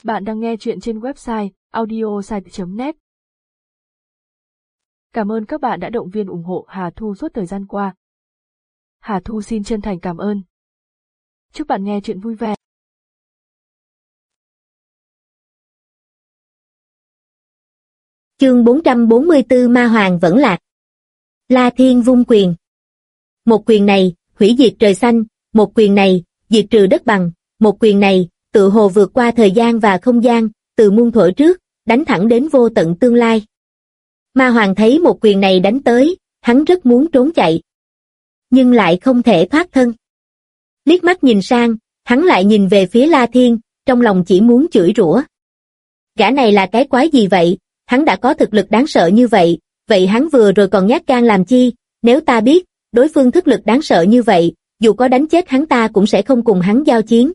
Bạn đang nghe chuyện trên website audiosite.net. Cảm ơn các bạn đã động viên ủng hộ Hà Thu suốt thời gian qua. Hà Thu xin chân thành cảm ơn. Chúc bạn nghe chuyện vui vẻ. Chương 444 Ma Hoàng vẫn lạc. La Thiên vung quyền. Một quyền này, hủy diệt trời xanh, một quyền này, diệt trừ đất bằng, một quyền này, tự hồ vượt qua thời gian và không gian, từ muôn thuở trước, đánh thẳng đến vô tận tương lai. Ma Hoàng thấy một quyền này đánh tới, hắn rất muốn trốn chạy. Nhưng lại không thể thoát thân. Liếc mắt nhìn sang, hắn lại nhìn về phía La Thiên, trong lòng chỉ muốn chửi rủa. Gã này là cái quái gì vậy, hắn đã có thực lực đáng sợ như vậy, vậy hắn vừa rồi còn nhát gan làm chi, nếu ta biết, đối phương thực lực đáng sợ như vậy, dù có đánh chết hắn ta cũng sẽ không cùng hắn giao chiến.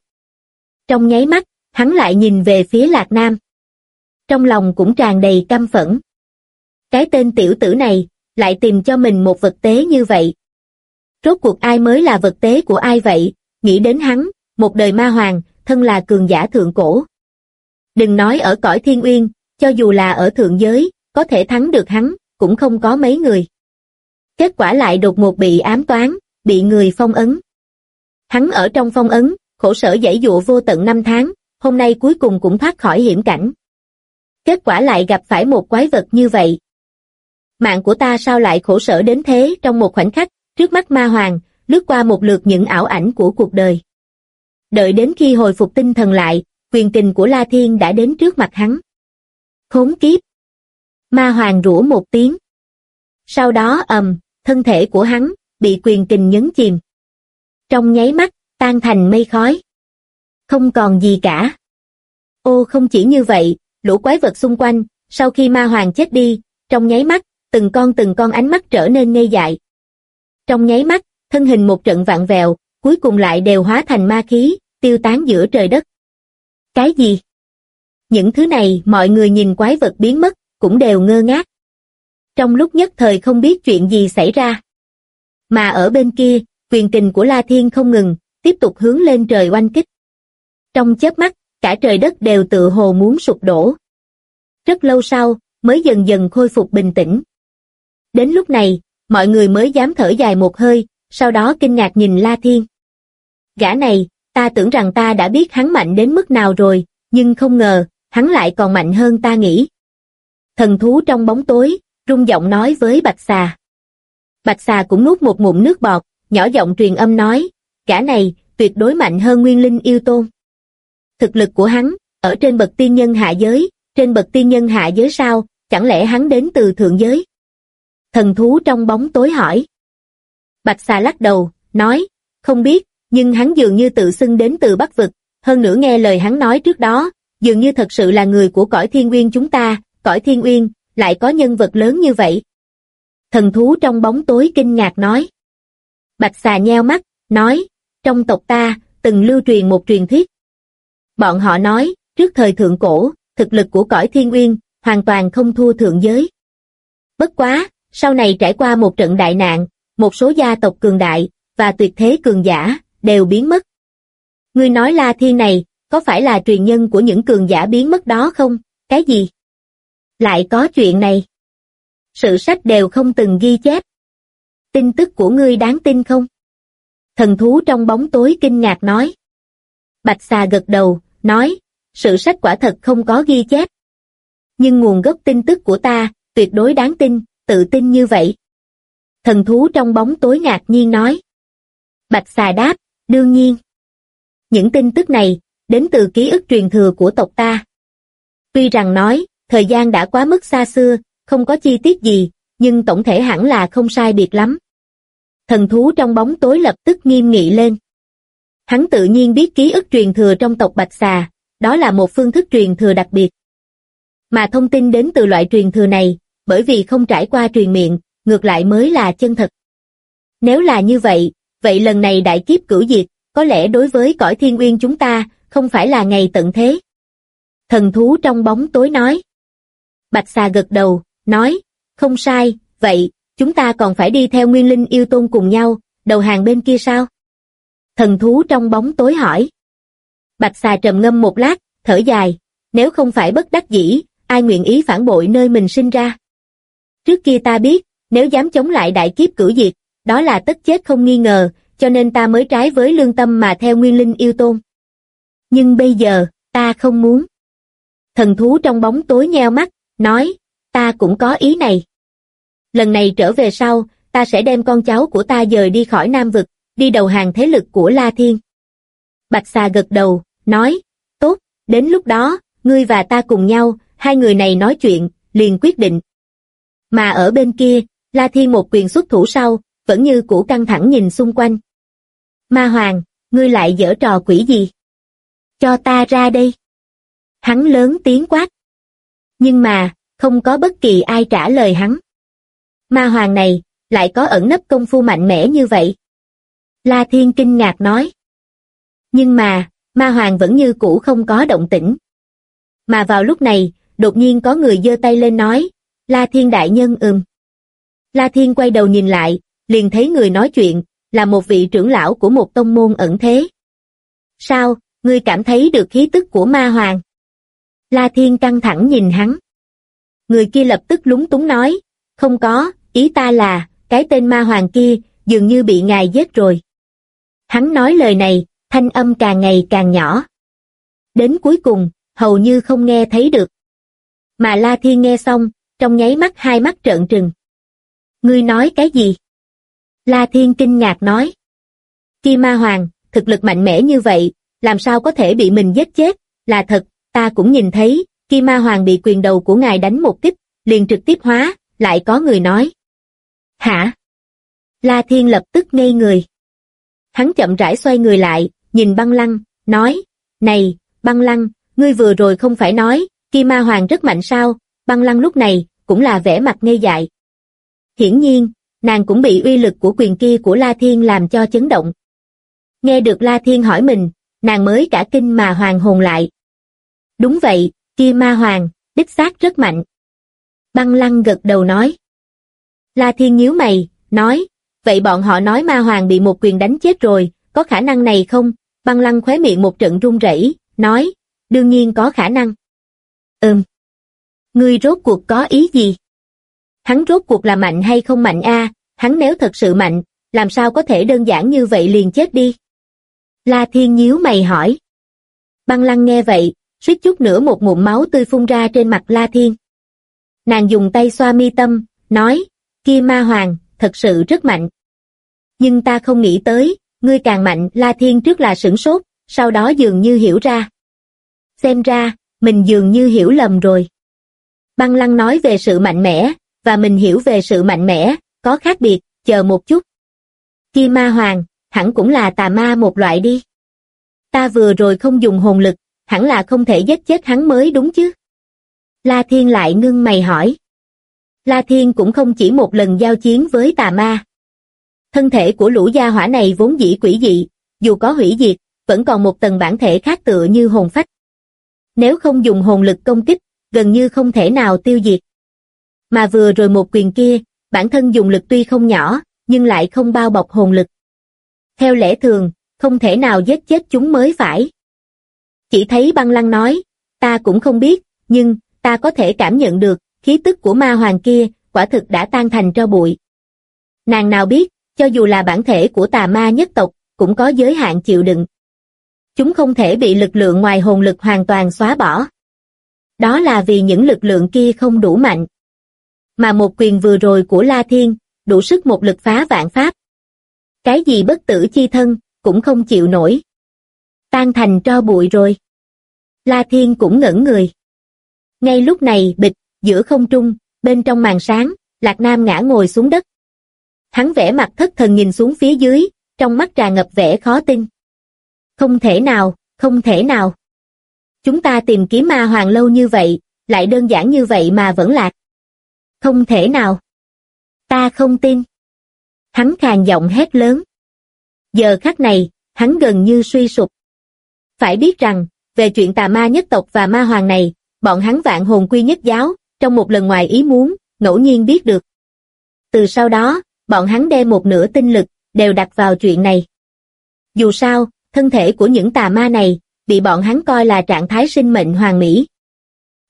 Trong nháy mắt, hắn lại nhìn về phía Lạc Nam. Trong lòng cũng tràn đầy căm phẫn. Cái tên tiểu tử này, lại tìm cho mình một vật tế như vậy. Rốt cuộc ai mới là vật tế của ai vậy, nghĩ đến hắn, một đời ma hoàng, thân là cường giả thượng cổ. Đừng nói ở cõi thiên uyên, cho dù là ở thượng giới, có thể thắng được hắn, cũng không có mấy người. Kết quả lại đột ngột bị ám toán, bị người phong ấn. Hắn ở trong phong ấn, khổ sở giãy giụa vô tận 5 tháng, hôm nay cuối cùng cũng thoát khỏi hiểm cảnh. Kết quả lại gặp phải một quái vật như vậy. Mạng của ta sao lại khổ sở đến thế? Trong một khoảnh khắc, trước mắt Ma Hoàng, lướt qua một lượt những ảo ảnh của cuộc đời. Đợi đến khi hồi phục tinh thần lại, quyền kình của La Thiên đã đến trước mặt hắn. Khốn kiếp! Ma Hoàng rủa một tiếng. Sau đó thân thể của hắn, bị quyền kình nhấn chìm. Trong nháy mắt, tan thành mây khói. Không còn gì cả. Ô, không chỉ như vậy, lũ quái vật xung quanh, sau khi Ma Hoàng chết đi, trong nháy mắt, từng con ánh mắt trở nên ngây dại. Trong nháy mắt, thân hình một trận vặn vẹo, cuối cùng lại đều hóa thành ma khí, tiêu tán giữa trời đất. Cái gì? Những thứ này mọi người nhìn quái vật biến mất, cũng đều ngơ ngác. Trong lúc nhất thời không biết chuyện gì xảy ra. Mà ở bên kia, quyền kình của La Thiên không ngừng, tiếp tục hướng lên trời oanh kích. Trong chớp mắt, cả trời đất đều tự hồ muốn sụp đổ. Rất lâu sau, mới dần dần khôi phục bình tĩnh. Đến lúc này, mọi người mới dám thở dài một hơi, sau đó kinh ngạc nhìn La Thiên. Gã này, ta tưởng rằng ta đã biết hắn mạnh đến mức nào rồi, nhưng không ngờ, hắn lại còn mạnh hơn ta nghĩ. Thần thú trong bóng tối, rung giọng nói với Bạch Xà. Bạch Xà cũng nuốt một ngụm nước bọt, nhỏ giọng truyền âm nói, gã này, tuyệt đối mạnh hơn Nguyên Linh Yêu Tôn. Thực lực của hắn, ở trên bậc tiên nhân hạ giới, trên bậc tiên nhân hạ giới sao, chẳng lẽ hắn đến từ thượng giới? Thần thú trong bóng tối hỏi. Bạch Xà lắc đầu, nói, không biết, nhưng hắn dường như tự xưng đến từ Bắc Vực, hơn nữa nghe lời hắn nói trước đó, dường như thật sự là người của cõi thiên uyên chúng ta, cõi thiên uyên, lại có nhân vật lớn như vậy. Thần thú trong bóng tối kinh ngạc nói. Bạch Xà nheo mắt, nói, trong tộc ta, từng lưu truyền một truyền thuyết. Bọn họ nói, trước thời thượng cổ, thực lực của cõi thiên uyên, hoàn toàn không thua thượng giới. Bất quá, sau này trải qua một trận đại nạn, một số gia tộc cường đại, và tuyệt thế cường giả, đều biến mất. Ngươi nói La Thiên này, có phải là truyền nhân của những cường giả biến mất đó không? Cái gì? Lại có chuyện này? Sử sách đều không từng ghi chép. Tin tức của ngươi đáng tin không? Thần thú trong bóng tối kinh ngạc nói. Bạch Xà gật đầu, nói, sử sách quả thật không có ghi chép. Nhưng nguồn gốc tin tức của ta, tuyệt đối đáng tin, tự tin như vậy. Thần thú trong bóng tối ngạc nhiên nói. Bạch Xà đáp, đương nhiên. Những tin tức này, đến từ ký ức truyền thừa của tộc ta. Tuy rằng nói, thời gian đã quá mức xa xưa, không có chi tiết gì, nhưng tổng thể hẳn là không sai biệt lắm. Thần thú trong bóng tối lập tức nghiêm nghị lên. Hắn tự nhiên biết ký ức truyền thừa trong tộc Bạch Xà, đó là một phương thức truyền thừa đặc biệt. Mà thông tin đến từ loại truyền thừa này, bởi vì không trải qua truyền miệng, ngược lại mới là chân thật. Nếu là như vậy, vậy lần này đại kiếp cửu diệt, có lẽ đối với cõi thiên uyên chúng ta, không phải là ngày tận thế. Thần thú trong bóng tối nói. Bạch Xà gật đầu, nói, không sai, vậy, chúng ta còn phải đi theo Nguyên Linh Yêu Tôn cùng nhau, đầu hàng bên kia sao? Thần thú trong bóng tối hỏi. Bạch Xà trầm ngâm một lát, thở dài, nếu không phải bất đắc dĩ, ai nguyện ý phản bội nơi mình sinh ra. Trước kia ta biết, nếu dám chống lại đại kiếp cửu diệt, đó là tất chết không nghi ngờ, cho nên ta mới trái với lương tâm mà theo nguyên linh yêu tôn. Nhưng bây giờ, ta không muốn. Thần thú trong bóng tối nheo mắt, nói, ta cũng có ý này. Lần này trở về sau, ta sẽ đem con cháu của ta dời đi khỏi Nam Vực, đi đầu hàng thế lực của La Thiên. Bạch Xà gật đầu, nói, tốt, đến lúc đó, ngươi và ta cùng nhau, hai người này nói chuyện, liền quyết định. Mà ở bên kia, La Thiên một quyền xuất thủ sau, vẫn như cũ căng thẳng nhìn xung quanh. Ma Hoàng, ngươi lại giở trò quỷ gì? Cho ta ra đây. Hắn lớn tiếng quát. Nhưng mà, không có bất kỳ ai trả lời hắn. Ma Hoàng này, lại có ẩn nấp công phu mạnh mẽ như vậy. La Thiên kinh ngạc nói. Nhưng mà, Ma Hoàng vẫn như cũ không có động tĩnh. Mà vào lúc này, đột nhiên có người giơ tay lên nói, La Thiên đại nhân La Thiên quay đầu nhìn lại, liền thấy người nói chuyện, là một vị trưởng lão của một tông môn ẩn thế. Sao, ngươi cảm thấy được khí tức của Ma Hoàng? La Thiên căng thẳng nhìn hắn. Người kia lập tức lúng túng nói, không có, ý ta là, cái tên Ma Hoàng kia, dường như bị ngài giết rồi. Hắn nói lời này, thanh âm càng ngày càng nhỏ. Đến cuối cùng, hầu như không nghe thấy được. Mà La Thiên nghe xong, trong nháy mắt hai mắt trợn trừng. Ngươi nói cái gì? La Thiên kinh ngạc nói. Kia Ma Hoàng, thực lực mạnh mẽ như vậy, làm sao có thể bị mình giết chết, là thật, ta cũng nhìn thấy, kia Ma Hoàng bị quyền đầu của ngài đánh một kích, liền trực tiếp hóa, lại có người nói. Hả? La Thiên lập tức ngây người. Hắn chậm rãi xoay người lại, nhìn Băng Lăng, nói, này, Băng Lăng, ngươi vừa rồi không phải nói, kia Ma Hoàng rất mạnh sao? Băng Lăng lúc này, cũng là vẻ mặt ngây dại. Hiển nhiên, nàng cũng bị uy lực của quyền kia của La Thiên làm cho chấn động. Nghe được La Thiên hỏi mình, nàng mới cả kinh mà hoàn hồn lại. Đúng vậy, kia Ma Hoàng, đích xác rất mạnh. Băng Lăng gật đầu nói. La Thiên nhíu mày, nói, vậy bọn họ nói Ma Hoàng bị một quyền đánh chết rồi, có khả năng này không? Băng Lăng khóe miệng một trận run rẩy, nói, đương nhiên có khả năng. Ngươi rốt cuộc có ý gì? Hắn rốt cuộc là mạnh hay không mạnh a? Hắn nếu thật sự mạnh, làm sao có thể đơn giản như vậy liền chết đi? La Thiên nhíu mày hỏi. Băng Lăng nghe vậy, suýt chút nữa một ngụm máu tươi phun ra trên mặt La Thiên. Nàng dùng tay xoa mi tâm, nói, kia Ma Hoàng, thật sự rất mạnh. Nhưng ta không nghĩ tới, ngươi càng mạnh. La Thiên trước là sửng sốt, sau đó dường như hiểu ra. Xem ra, mình dường như hiểu lầm rồi. Băng Lăng nói về sự mạnh mẽ, và mình hiểu về sự mạnh mẽ, có khác biệt, chờ một chút. Kia Ma Hoàng, hẳn cũng là tà ma một loại đi. Ta vừa rồi không dùng hồn lực, hẳn là không thể giết chết hắn mới đúng chứ. La Thiên lại ngưng mày hỏi. La Thiên cũng không chỉ một lần giao chiến với tà ma. Thân thể của lũ gia hỏa này vốn dĩ quỷ dị, dù có hủy diệt, vẫn còn một tầng bản thể khác tựa như hồn phách. Nếu không dùng hồn lực công kích, gần như không thể nào tiêu diệt. Mà vừa rồi một quyền kia, bản thân dùng lực tuy không nhỏ, nhưng lại không bao bọc hồn lực. Theo lẽ thường, không thể nào giết chết chúng mới phải. Chỉ thấy Băng Lăng nói, ta cũng không biết, nhưng, ta có thể cảm nhận được, khí tức của Ma Hoàng kia, quả thực đã tan thành tro bụi. Nàng nào biết, cho dù là bản thể của tà ma nhất tộc, cũng có giới hạn chịu đựng. Chúng không thể bị lực lượng ngoài hồn lực hoàn toàn xóa bỏ. Đó là vì những lực lượng kia không đủ mạnh. Mà một quyền vừa rồi của La Thiên, đủ sức một lực phá vạn pháp. Cái gì bất tử chi thân, cũng không chịu nổi. Tan thành tro bụi rồi. La Thiên cũng ngẩn người. Ngay lúc này bịch, giữa không trung, bên trong màn sáng, Lạc Nam ngã ngồi xuống đất. Hắn vẻ mặt thất thần nhìn xuống phía dưới, trong mắt tràn ngập vẻ khó tin. Không thể nào, không thể nào. Chúng ta tìm kiếm Ma Hoàng lâu như vậy, lại đơn giản như vậy mà vẫn lạc. Không thể nào. Ta không tin. Hắn khàn giọng hét lớn. Giờ khắc này, hắn gần như suy sụp. Phải biết rằng, về chuyện tà ma nhất tộc và Ma Hoàng này, bọn hắn Vạn Hồn Quy Nhất Giáo, trong một lần ngoài ý muốn, ngẫu nhiên biết được. Từ sau đó, bọn hắn đem một nửa tinh lực, đều đặt vào chuyện này. Dù sao, thân thể của những tà ma này, bị bọn hắn coi là trạng thái sinh mệnh hoàn mỹ.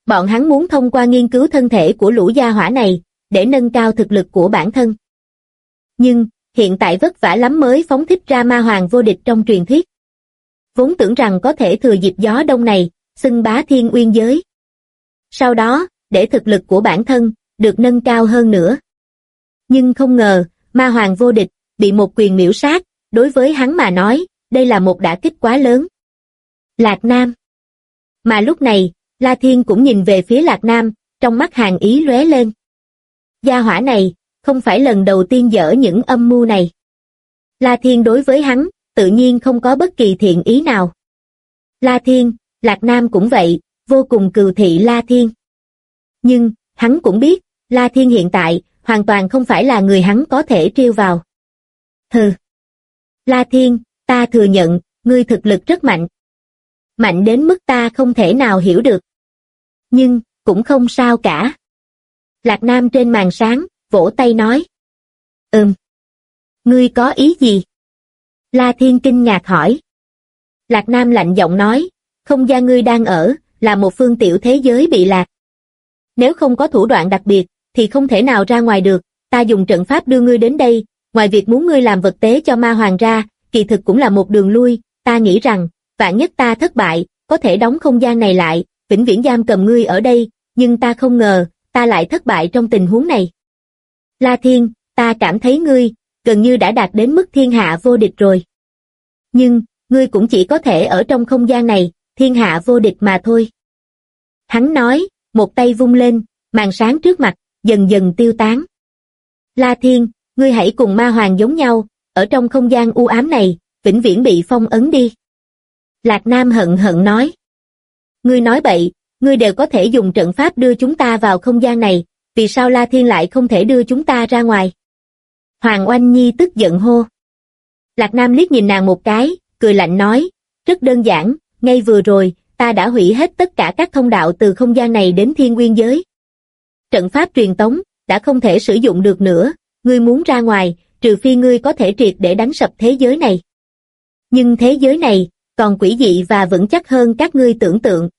Bọn hắn muốn thông qua nghiên cứu thân thể của lũ gia hỏa này, để nâng cao thực lực của bản thân. Nhưng, hiện tại vất vả lắm mới phóng thích ra ma hoàng vô địch trong truyền thuyết. Vốn tưởng rằng có thể thừa dịp gió đông này, xưng bá thiên uyên giới. Sau đó, để thực lực của bản thân, được nâng cao hơn nữa. Nhưng không ngờ, ma hoàng vô địch, bị một quyền miểu sát, đối với hắn mà nói, đây là một đả kích quá lớn. Lạc Nam. Mà lúc này, La Thiên cũng nhìn về phía Lạc Nam, trong mắt hàn ý lóe lên. Gia hỏa này, không phải lần đầu tiên dở những âm mưu này. La Thiên đối với hắn, tự nhiên không có bất kỳ thiện ý nào. La Thiên, Lạc Nam cũng vậy, vô cùng cừu thị La Thiên. Nhưng, hắn cũng biết, La Thiên hiện tại, hoàn toàn không phải là người hắn có thể trêu vào. Hừ. La Thiên, ta thừa nhận, ngươi thực lực rất mạnh. Mạnh đến mức ta không thể nào hiểu được. Nhưng, cũng không sao cả. Lạc Nam trên màn sáng, vỗ tay nói. Ngươi có ý gì? La Thiên kinh ngạc hỏi. Lạc Nam lạnh giọng nói, không gian ngươi đang ở, là một phương tiểu thế giới bị lạc. Nếu không có thủ đoạn đặc biệt, thì không thể nào ra ngoài được, ta dùng trận pháp đưa ngươi đến đây, ngoài việc muốn ngươi làm vật tế cho ma hoàng ra, kỳ thực cũng là một đường lui, ta nghĩ rằng, vạn nhất ta thất bại, có thể đóng không gian này lại, vĩnh viễn giam cầm ngươi ở đây, nhưng ta không ngờ, ta lại thất bại trong tình huống này. La Thiên, ta cảm thấy ngươi, gần như đã đạt đến mức thiên hạ vô địch rồi. Nhưng, ngươi cũng chỉ có thể ở trong không gian này, thiên hạ vô địch mà thôi. Hắn nói, một tay vung lên, màn sáng trước mặt, dần dần tiêu tán. La Thiên, ngươi hãy cùng ma hoàng giống nhau, ở trong không gian u ám này, vĩnh viễn bị phong ấn đi. Lạc Nam hận hận nói. Ngươi nói bậy, ngươi đều có thể dùng trận pháp đưa chúng ta vào không gian này, vì sao La Thiên lại không thể đưa chúng ta ra ngoài? Hoàng Oanh Nhi tức giận hô. Lạc Nam liếc nhìn nàng một cái, cười lạnh nói, rất đơn giản, ngay vừa rồi, ta đã hủy hết tất cả các thông đạo từ không gian này đến thiên nguyên giới. Trận pháp truyền tống, đã không thể sử dụng được nữa, ngươi muốn ra ngoài, trừ phi ngươi có thể triệt để đánh sập thế giới này. Nhưng thế giới này, còn quỷ dị và vững chắc hơn các ngươi tưởng tượng.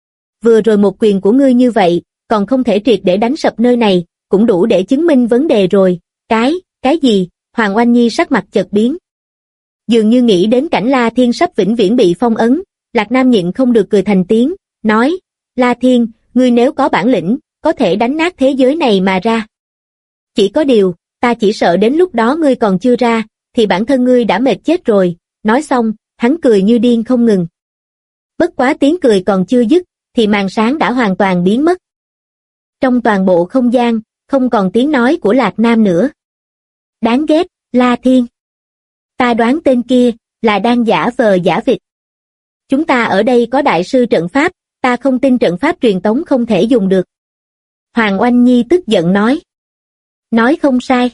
Vừa rồi một quyền của ngươi như vậy, còn không thể triệt để đánh sập nơi này, cũng đủ để chứng minh vấn đề rồi. Cái gì? Hoàng Oanh Nhi sắc mặt chợt biến. Dường như nghĩ đến cảnh La Thiên sắp vĩnh viễn bị phong ấn, Lạc Nam nhịn không được cười thành tiếng, nói, La Thiên, ngươi nếu có bản lĩnh, có thể đánh nát thế giới này mà ra. Chỉ có điều, ta chỉ sợ đến lúc đó ngươi còn chưa ra, thì bản thân ngươi đã mệt chết rồi. Nói xong, hắn cười như điên không ngừng. Bất quá tiếng cười còn chưa dứt, thì màn sáng đã hoàn toàn biến mất. Trong toàn bộ không gian, không còn tiếng nói của Lạc Nam nữa. Đáng ghét, La Thiên. Ta đoán tên kia, là đang giả vờ giả vịt. Chúng ta ở đây có đại sư trận pháp, ta không tin trận pháp truyền tống không thể dùng được. Hoàng Oanh Nhi tức giận nói. Nói không sai.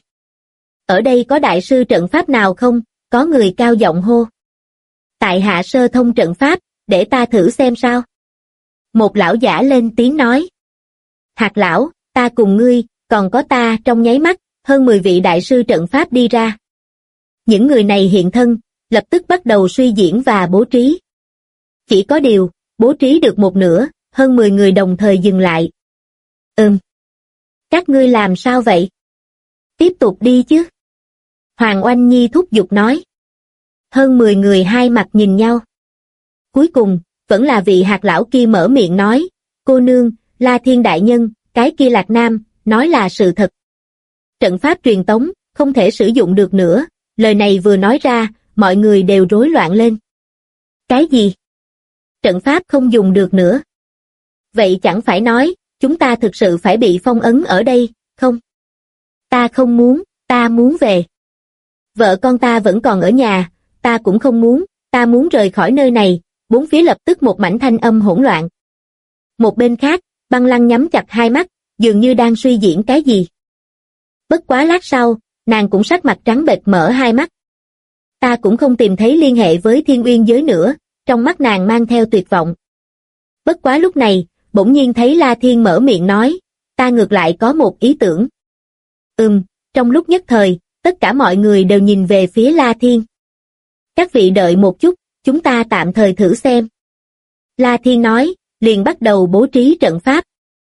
Ở đây có đại sư trận pháp nào không? Có người cao giọng hô. Tại hạ sơ thông trận pháp, để ta thử xem sao. Một lão giả lên tiếng nói. Hạt lão, ta cùng ngươi, còn có ta. Trong nháy mắt, hơn 10 vị đại sư trận pháp đi ra. Những người này hiện thân, lập tức bắt đầu suy diễn và bố trí. Chỉ có điều, bố trí được một nửa, hơn 10 người đồng thời dừng lại. Các ngươi làm sao vậy? Tiếp tục đi chứ. Hoàng Oanh Nhi thúc giục nói. Hơn 10 người hai mặt nhìn nhau. Cuối cùng, vẫn là vị hạt lão kia mở miệng nói, cô nương, La Thiên đại nhân, cái kia Lạc Nam, nói là sự thật. Trận pháp truyền tống, không thể sử dụng được nữa, lời này vừa nói ra, mọi người đều rối loạn lên. Cái gì? Trận pháp không dùng được nữa. Vậy chẳng phải nói, chúng ta thực sự phải bị phong ấn ở đây, không? Ta không muốn, ta muốn về. Vợ con ta vẫn còn ở nhà, ta cũng không muốn, ta muốn rời khỏi nơi này. Bốn phía lập tức một mảnh thanh âm hỗn loạn. Một bên khác, Băng Lăng nhắm chặt hai mắt, dường như đang suy diễn cái gì. Bất quá lát sau, nàng cũng sắc mặt trắng bệch mở hai mắt. Ta cũng không tìm thấy liên hệ với thiên uyên giới nữa, trong mắt nàng mang theo tuyệt vọng. Bất quá lúc này, bỗng nhiên thấy La Thiên mở miệng nói, ta ngược lại có một ý tưởng. Trong lúc nhất thời, tất cả mọi người đều nhìn về phía La Thiên. Các vị đợi một chút, chúng ta tạm thời thử xem. La Thiên nói, liền bắt đầu bố trí trận pháp.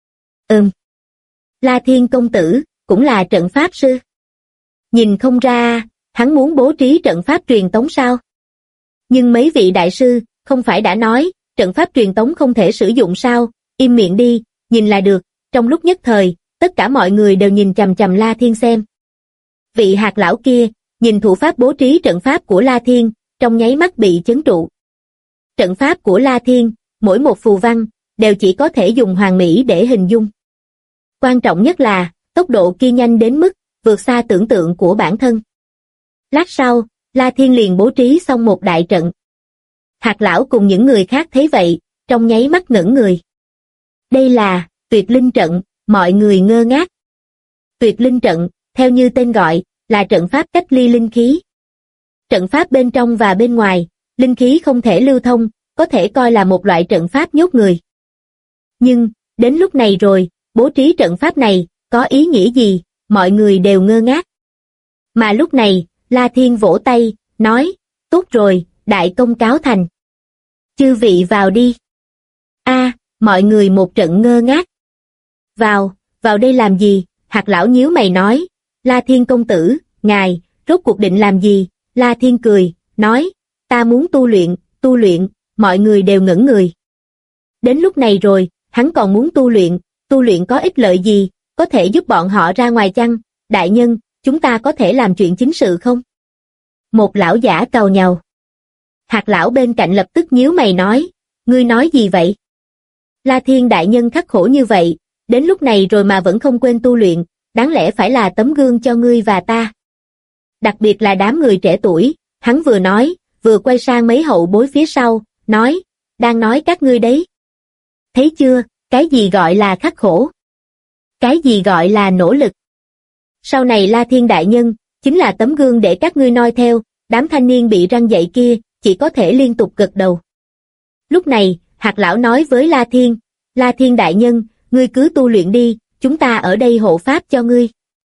La Thiên công tử, cũng là trận pháp sư. Nhìn không ra, hắn muốn bố trí trận pháp truyền tống sao? Nhưng mấy vị đại sư, không phải đã nói, trận pháp truyền tống không thể sử dụng sao? Im miệng đi, nhìn là được. Trong lúc nhất thời, tất cả mọi người đều nhìn chằm chằm La Thiên xem. Vị hạt lão kia, nhìn thủ pháp bố trí trận pháp của La Thiên, trong nháy mắt bị chấn trụ. Trận pháp của La Thiên, mỗi một phù văn, đều chỉ có thể dùng hoàn mỹ để hình dung. Quan trọng nhất là, tốc độ kia nhanh đến mức, vượt xa tưởng tượng của bản thân. Lát sau, La Thiên liền bố trí xong một đại trận. Hạt lão cùng những người khác thấy vậy, trong nháy mắt ngẩn người. Đây là tuyệt linh trận, mọi người ngơ ngác. Tuyệt linh trận, theo như tên gọi, là trận pháp cách ly linh khí. Trận pháp bên trong và bên ngoài, linh khí không thể lưu thông, có thể coi là một loại trận pháp nhốt người. Nhưng, đến lúc này rồi, bố trí trận pháp này, có ý nghĩa gì, mọi người đều ngơ ngác. Mà lúc này, La Thiên vỗ tay, nói, tốt rồi, đại công cáo thành. Chư vị vào đi. Mọi người một trận ngơ ngác. Vào đây làm gì? Hạt lão nhíu mày nói, La Thiên công tử, ngài, rốt cuộc định làm gì? La Thiên cười, nói, ta muốn tu luyện, mọi người đều ngẩn người. Đến lúc này rồi, hắn còn muốn tu luyện có ích lợi gì, có thể giúp bọn họ ra ngoài chăng? Đại nhân, chúng ta có thể làm chuyện chính sự không? Một lão giả càu nhàu. Hạt lão bên cạnh lập tức nhíu mày nói, ngươi nói gì vậy? La Thiên đại nhân khắc khổ như vậy, đến lúc này rồi mà vẫn không quên tu luyện, đáng lẽ phải là tấm gương cho ngươi và ta. Đặc biệt là đám người trẻ tuổi, hắn vừa nói, vừa quay sang mấy hậu bối phía sau, nói, đang nói các ngươi đấy. Thấy chưa, cái gì gọi là khắc khổ? Cái gì gọi là nỗ lực? Sau này La Thiên đại nhân, chính là tấm gương để các ngươi noi theo, đám thanh niên bị răng dạy kia, chỉ có thể liên tục gật đầu. Lúc này, hạt lão nói với La Thiên đại nhân, ngươi cứ tu luyện đi, chúng ta ở đây hộ pháp cho ngươi.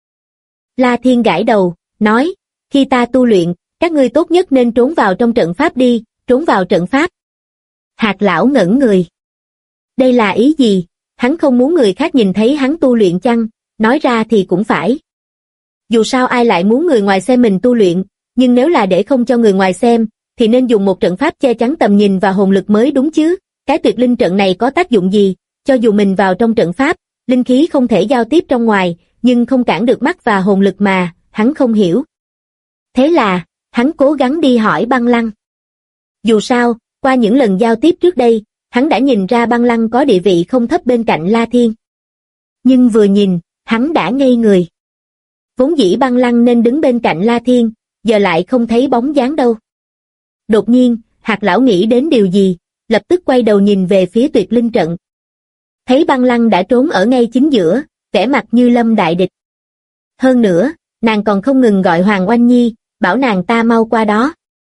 La Thiên gãi đầu, nói, khi ta tu luyện, các ngươi tốt nhất nên trốn vào trong trận pháp đi, trốn vào trận pháp. Hạt lão ngẩn người. Đây là ý gì? Hắn không muốn người khác nhìn thấy hắn tu luyện chăng? Nói ra thì cũng phải. Dù sao ai lại muốn người ngoài xem mình tu luyện, nhưng nếu là để không cho người ngoài xem, thì nên dùng một trận pháp che chắn tầm nhìn và hồn lực mới đúng chứ. Cái tuyệt linh trận này có tác dụng gì? Cho dù mình vào trong trận pháp, linh khí không thể giao tiếp trong ngoài, nhưng không cản được mắt và hồn lực mà, hắn không hiểu. Thế là, hắn cố gắng đi hỏi Băng Lăng. Dù sao, qua những lần giao tiếp trước đây, hắn đã nhìn ra Băng Lăng có địa vị không thấp bên cạnh La Thiên. Nhưng vừa nhìn, hắn đã ngây người. Vốn dĩ Băng Lăng nên đứng bên cạnh La Thiên, giờ lại không thấy bóng dáng đâu. Đột nhiên, hạt lão nghĩ đến điều gì, lập tức quay đầu nhìn về phía tuyệt linh trận. Thấy Băng Lăng đã trốn ở ngay chính giữa, vẻ mặt như lâm đại địch. Hơn nữa, nàng còn không ngừng gọi Hoàng Oanh Nhi, bảo nàng ta mau qua đó.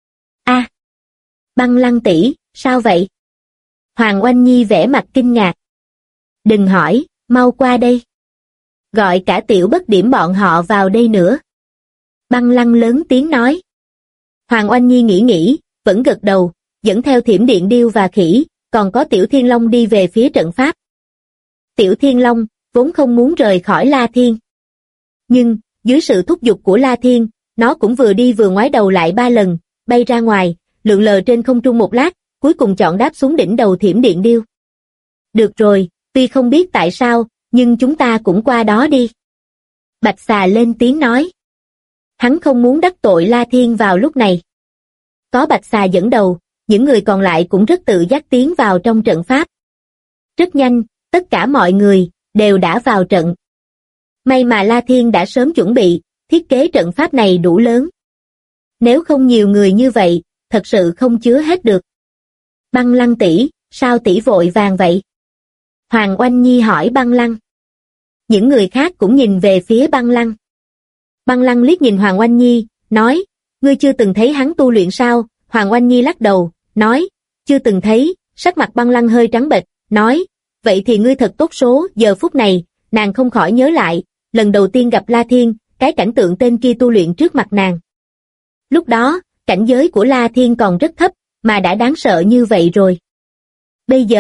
Băng Lăng tỷ, sao vậy? Hoàng Oanh Nhi vẻ mặt kinh ngạc. Đừng hỏi, mau qua đây. Gọi cả Tiểu Bất Điểm bọn họ vào đây nữa. Băng Lăng lớn tiếng nói. Hoàng Oanh Nhi nghĩ, vẫn gật đầu, dẫn theo Thiểm Điện Điêu và Khỉ, còn có Tiểu Thiên Long đi về phía trận pháp. Tiểu Thiên Long, vốn không muốn rời khỏi La Thiên. Nhưng, dưới sự thúc giục của La Thiên, nó cũng vừa đi vừa ngoái đầu lại 3 lần, bay ra ngoài, lượn lờ trên không trung một lát, cuối cùng chọn đáp xuống đỉnh đầu Thiểm Điện Điêu. Được rồi, tuy không biết tại sao, nhưng chúng ta cũng qua đó đi. Bạch Xà lên tiếng nói. Hắn không muốn đắc tội La Thiên vào lúc này. Có Bạch Xà dẫn đầu, những người còn lại cũng rất tự giác tiến vào trong trận pháp. Rất nhanh, tất cả mọi người đều đã vào trận. May mà La Thiên đã sớm chuẩn bị, thiết kế trận pháp này đủ lớn. Nếu không nhiều người như vậy, thật sự không chứa hết được. Băng Lăng tỷ, sao tỷ vội vàng vậy? Hoàng Oanh Nhi hỏi Băng Lăng. Những người khác cũng nhìn về phía Băng Lăng. Băng Lăng liếc nhìn Hoàng Oanh Nhi, nói, ngươi chưa từng thấy hắn tu luyện sao? Hoàng Oanh Nhi lắc đầu, nói, chưa từng thấy. Sắc mặt Băng Lăng hơi trắng bệch, nói, vậy thì ngươi thật tốt số. Giờ phút này, nàng không khỏi nhớ lại, lần đầu tiên gặp La Thiên, cái cảnh tượng tên kia tu luyện trước mặt nàng. Lúc đó, cảnh giới của La Thiên còn rất thấp, mà đã đáng sợ như vậy rồi. Bây giờ,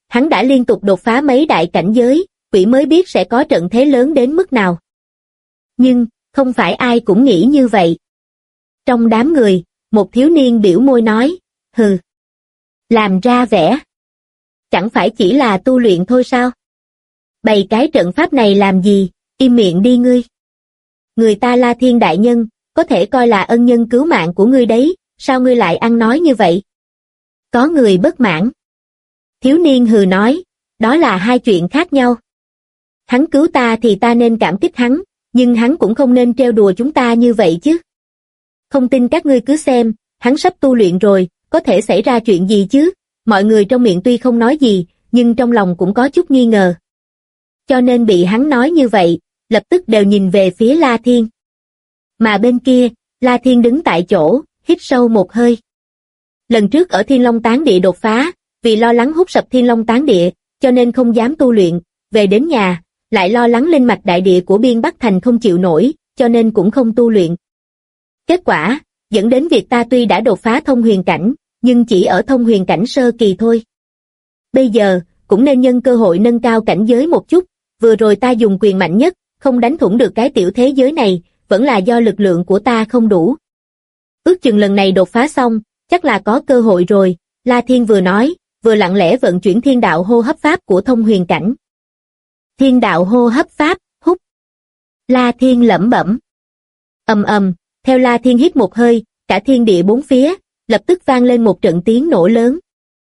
Hắn đã liên tục đột phá mấy đại cảnh giới, quỷ mới biết sẽ có trận thế lớn đến mức nào. Nhưng, không phải ai cũng nghĩ như vậy. Trong đám người, một thiếu niên biểu môi nói, hừ, làm ra vẻ. Chẳng phải chỉ là tu luyện thôi sao? Bày cái trận pháp này làm gì, im miệng đi ngươi. Người ta La Thiên đại nhân, có thể coi là ân nhân cứu mạng của ngươi đấy, sao ngươi lại ăn nói như vậy? Có người bất mãn. Thiếu niên hừ nói, đó là hai chuyện khác nhau. Hắn cứu ta thì ta nên cảm kích hắn, nhưng hắn cũng không nên trêu đùa chúng ta như vậy chứ. Không tin các ngươi cứ xem, hắn sắp tu luyện rồi, có thể xảy ra chuyện gì chứ? Mọi người trong miệng tuy không nói gì, nhưng trong lòng cũng có chút nghi ngờ. Cho nên bị hắn nói như vậy, lập tức đều nhìn về phía La Thiên. Mà bên kia, La Thiên đứng tại chỗ, hít sâu một hơi. Lần trước ở Thiên Long Tán Địa đột phá, vì lo lắng hút sập Thiên Long Tán Địa, cho nên không dám tu luyện, về đến nhà, lại lo lắng linh mạch đại địa của Biên Bắc Thành không chịu nổi, cho nên cũng không tu luyện. Kết quả, dẫn đến việc ta tuy đã đột phá thông huyền cảnh, nhưng chỉ ở thông huyền cảnh sơ kỳ thôi. Bây giờ, cũng nên nhân cơ hội nâng cao cảnh giới một chút, vừa rồi ta dùng quyền mạnh nhất, không đánh thủng được cái tiểu thế giới này, vẫn là do lực lượng của ta không đủ. Ước chừng lần này đột phá xong, chắc là có cơ hội rồi, La Thiên vừa nói, vừa lặng lẽ vận chuyển thiên đạo hô hấp pháp của thông huyền cảnh. Thiên đạo hô hấp pháp, hút. La Thiên lẩm bẩm. Ầm ầm, theo La Thiên hít một hơi, cả thiên địa bốn phía, lập tức vang lên một trận tiếng nổ lớn.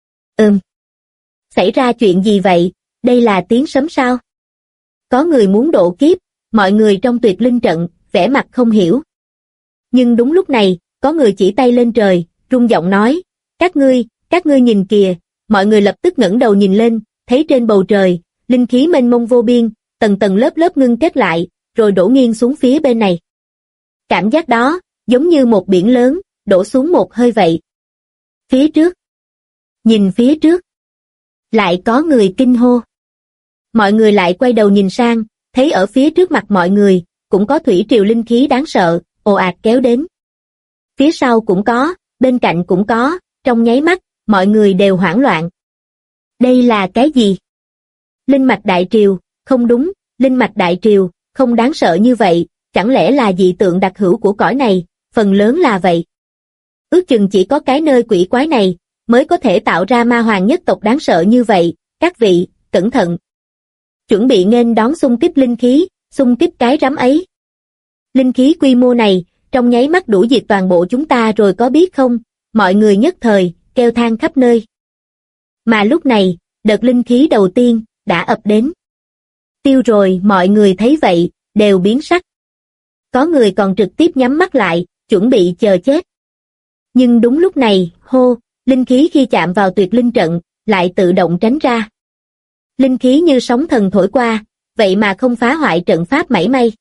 Xảy ra chuyện gì vậy, đây là tiếng sấm sao? Có người muốn độ kiếp, mọi người trong Tuyệt Linh trận, vẻ mặt không hiểu. Nhưng đúng lúc này, có người chỉ tay lên trời, rung giọng nói, các ngươi nhìn kìa, mọi người lập tức ngẩng đầu nhìn lên, thấy trên bầu trời, linh khí mênh mông vô biên, tầng tầng lớp lớp ngưng kết lại, rồi đổ nghiêng xuống phía bên này. Cảm giác đó, giống như một biển lớn, đổ xuống một hơi vậy. Phía trước. Nhìn phía trước. Lại có người kinh hô. Mọi người lại quay đầu nhìn sang, thấy ở phía trước mặt mọi người, cũng có thủy triều linh khí đáng sợ, ồ ạt kéo đến. Phía sau cũng có, bên cạnh cũng có, trong nháy mắt, mọi người đều hoảng loạn. Đây là cái gì? Linh mạch đại triều, không đúng, linh mạch đại triều, không đáng sợ như vậy, chẳng lẽ là dị tượng đặc hữu của cõi này, phần lớn là vậy. Ước chừng chỉ có cái nơi quỷ quái này, mới có thể tạo ra ma hoàng nhất tộc đáng sợ như vậy, các vị, cẩn thận. Chuẩn bị nghênh đón xung kích linh khí, xung kích cái rắm ấy. Linh khí quy mô này, trong nháy mắt đủ diệt toàn bộ chúng ta rồi có biết không, mọi người nhất thời, kêu than khắp nơi. Mà lúc này, đợt linh khí đầu tiên, đã ập đến. Tiêu rồi mọi người thấy vậy, đều biến sắc. Có người còn trực tiếp nhắm mắt lại, chuẩn bị chờ chết. Nhưng đúng lúc này, hô, linh khí khi chạm vào Tuyệt Linh trận, lại tự động tránh ra. Linh khí như sóng thần thổi qua, vậy mà không phá hoại trận pháp mảy may.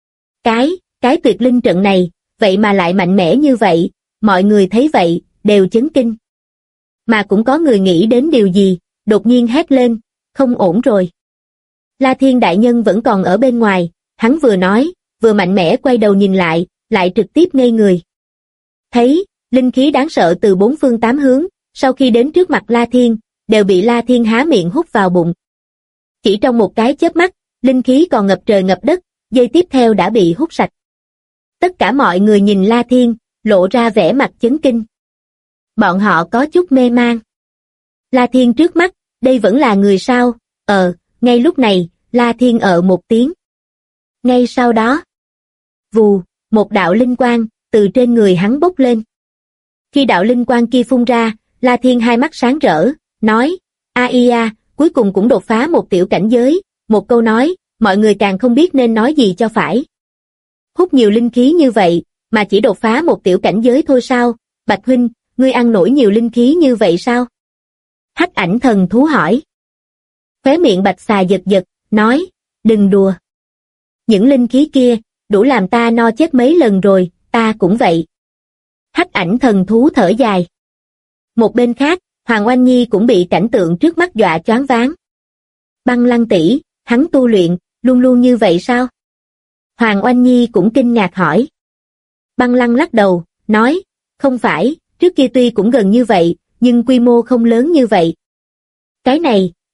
Cái Tuyệt Linh trận này, vậy mà lại mạnh mẽ như vậy, mọi người thấy vậy, đều chấn kinh. Mà cũng có người nghĩ đến điều gì, đột nhiên hét lên, không ổn rồi. La Thiên đại nhân vẫn còn ở bên ngoài, hắn vừa nói, vừa mạnh mẽ quay đầu nhìn lại trực tiếp ngây người. Thấy, linh khí đáng sợ từ bốn phương tám hướng, sau khi đến trước mặt La Thiên, đều bị La Thiên há miệng hút vào bụng. Chỉ trong một cái chớp mắt, linh khí còn ngập trời ngập đất, giây tiếp theo đã bị hút sạch. Tất cả mọi người nhìn La Thiên, lộ ra vẻ mặt chấn kinh. Bọn họ có chút mê man. La Thiên trước mắt, đây vẫn là người sao? Ngay lúc này, La Thiên một tiếng. Ngay sau đó, vù, một đạo linh quang, từ trên người hắn bốc lên. Khi đạo linh quang kia phun ra, La Thiên hai mắt sáng rỡ, nói, cuối cùng cũng đột phá một tiểu cảnh giới, một câu nói, mọi người càng không biết nên nói gì cho phải. Hút nhiều linh khí như vậy, mà chỉ đột phá một tiểu cảnh giới thôi sao? Bạch huynh, ngươi ăn nổi nhiều linh khí như vậy sao? Hắc ảnh thần thú hỏi. Khóe miệng Bạch Xà giật giật, nói, đừng đùa. Những linh khí kia, đủ làm ta no chết mấy lần rồi, ta cũng vậy. Hắc ảnh thần thú thở dài. Một bên khác, Hoàng Oanh Nhi cũng bị cảnh tượng trước mắt dọa choáng váng. Băng Lăng tỷ, hắn tu luyện, luôn luôn như vậy sao? Hoàng Oanh Nhi cũng kinh ngạc hỏi. Băng Lăng lắc đầu, nói, không phải, trước kia tuy cũng gần như vậy, nhưng quy mô không lớn như vậy. Cái này,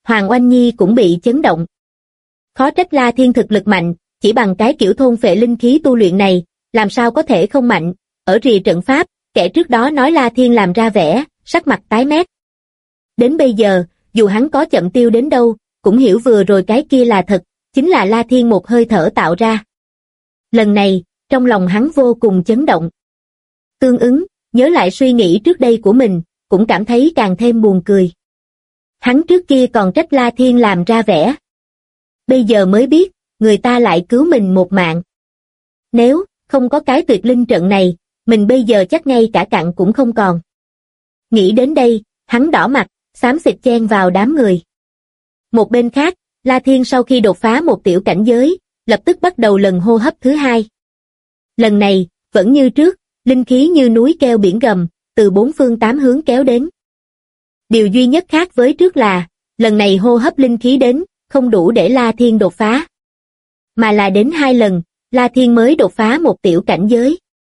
Hoàng Oanh Nhi cũng bị chấn động. Khó trách La Thiên thực lực mạnh, chỉ bằng cái kiểu thôn phệ linh khí tu luyện này, làm sao có thể không mạnh, ở rìa trận pháp, kẻ trước đó nói La Thiên làm ra vẻ, sắc mặt tái mét. Đến bây giờ, dù hắn có chậm tiêu đến đâu, cũng hiểu vừa rồi cái kia là thật, chính là La Thiên một hơi thở tạo ra. Lần này, trong lòng hắn vô cùng chấn động. Tương ứng, nhớ lại suy nghĩ trước đây của mình, cũng cảm thấy càng thêm buồn cười. Hắn trước kia còn trách La Thiên làm ra vẻ. Bây giờ mới biết, người ta lại cứu mình một mạng. Nếu không có cái tuyệt linh trận này, mình bây giờ chắc ngay cả cặn cũng không còn. Nghĩ đến đây, hắn đỏ mặt, xám xịt chen vào đám người. Một bên khác, La Thiên sau khi đột phá một tiểu cảnh giới, lập tức bắt đầu lần hô hấp thứ hai. Lần này, vẫn như trước, linh khí như núi keo biển gầm, từ bốn phương tám hướng kéo đến. Điều duy nhất khác với trước là, lần này hô hấp linh khí đến, không đủ để La Thiên đột phá. Mà là đến 2 lần, La Thiên mới đột phá một tiểu cảnh giới.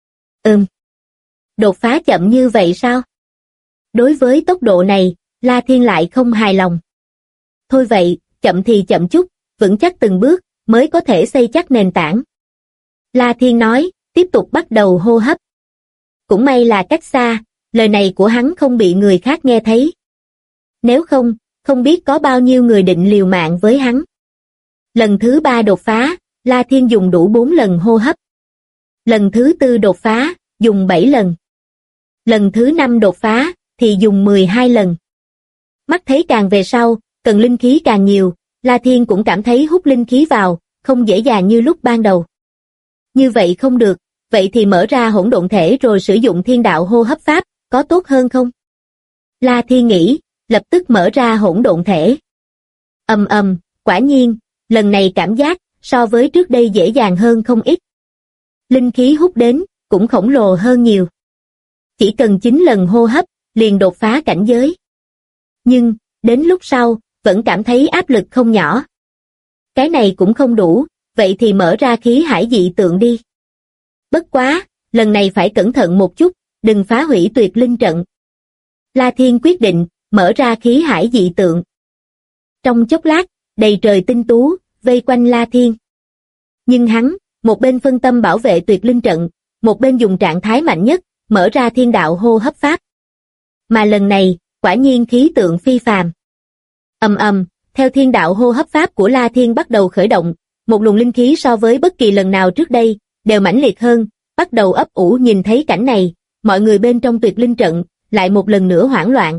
Đột phá chậm như vậy sao? Đối với tốc độ này, La Thiên lại không hài lòng. Thôi vậy, chậm thì chậm chút, vững chắc từng bước, mới có thể xây chắc nền tảng. La Thiên nói, tiếp tục bắt đầu hô hấp. Cũng may là cách xa, lời này của hắn không bị người khác nghe thấy. Nếu không, không biết có bao nhiêu người định liều mạng với hắn. Lần thứ 3 đột phá, La Thiên dùng đủ 4 lần hô hấp. Lần thứ 4 đột phá, dùng 7 lần. Lần thứ 5 đột phá, thì dùng 12 lần. Mắt thấy càng về sau, cần linh khí càng nhiều, La Thiên cũng cảm thấy hút linh khí vào, không dễ dàng như lúc ban đầu. Như vậy không được, vậy thì mở ra hỗn độn thể rồi sử dụng thiên đạo hô hấp pháp, có tốt hơn không? La Thiên nghĩ, lập tức mở ra hỗn độn thể. Quả nhiên, lần này cảm giác, so với trước đây dễ dàng hơn không ít. Linh khí hút đến, cũng khổng lồ hơn nhiều. Chỉ cần 9 lần hô hấp, liền đột phá cảnh giới. Nhưng, đến lúc sau, vẫn cảm thấy áp lực không nhỏ. Cái này cũng không đủ, vậy thì mở ra khí hải dị tượng đi. Bất quá, lần này phải cẩn thận một chút, đừng phá hủy tuyệt linh trận. La Thiên quyết định, mở ra khí hải dị tượng. Trong chốc lát, đầy trời tinh tú, vây quanh La Thiên. Nhưng hắn, một bên phân tâm bảo vệ tuyệt linh trận, một bên dùng trạng thái mạnh nhất, mở ra thiên đạo hô hấp pháp. Mà lần này, quả nhiên khí tượng phi phàm. Theo thiên đạo hô hấp pháp của La Thiên bắt đầu khởi động, một luồng linh khí so với bất kỳ lần nào trước đây, đều mãnh liệt hơn, bắt đầu ấp ủ. Nhìn thấy cảnh này, mọi người bên trong tuyệt linh trận, lại một lần nữa hoảng loạn.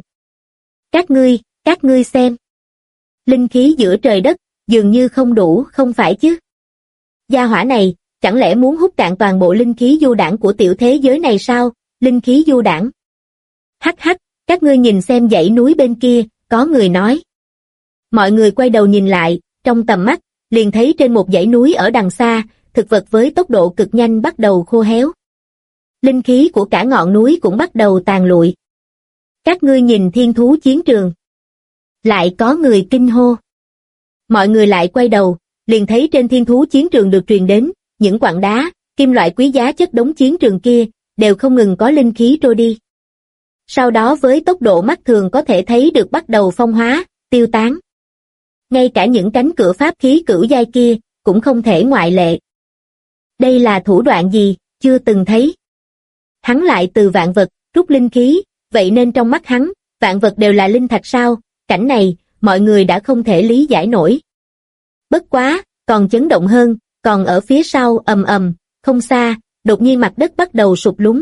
Các ngươi xem. Linh khí giữa trời đất, dường như không đủ, không phải chứ? Gia hỏa này, chẳng lẽ muốn hút cạn toàn bộ linh khí du đãng của tiểu thế giới này sao? Linh khí du đãng. Hắc, các ngươi nhìn xem dãy núi bên kia, có người nói. Mọi người quay đầu nhìn lại, trong tầm mắt, liền thấy trên một dãy núi ở đằng xa, thực vật với tốc độ cực nhanh bắt đầu khô héo. Linh khí của cả ngọn núi cũng bắt đầu tàn lụi. Các ngươi nhìn thiên thú chiến trường. Lại có người kinh hô. Mọi người lại quay đầu, liền thấy trên thiên thú chiến trường được truyền đến, những quặng đá, kim loại quý giá chất đống chiến trường kia, đều không ngừng có linh khí trôi đi. Sau đó với tốc độ mắt thường có thể thấy được bắt đầu phong hóa, tiêu tán. Ngay cả những cánh cửa pháp khí cửu giai kia, cũng không thể ngoại lệ. Đây là thủ đoạn gì, chưa từng thấy. Hắn lại từ vạn vật, rút linh khí, vậy nên trong mắt hắn, vạn vật đều là linh thạch sao? Cảnh này, mọi người đã không thể lý giải nổi. Bất quá, còn chấn động hơn, còn ở phía sau không xa, đột nhiên mặt đất bắt đầu sụp lún.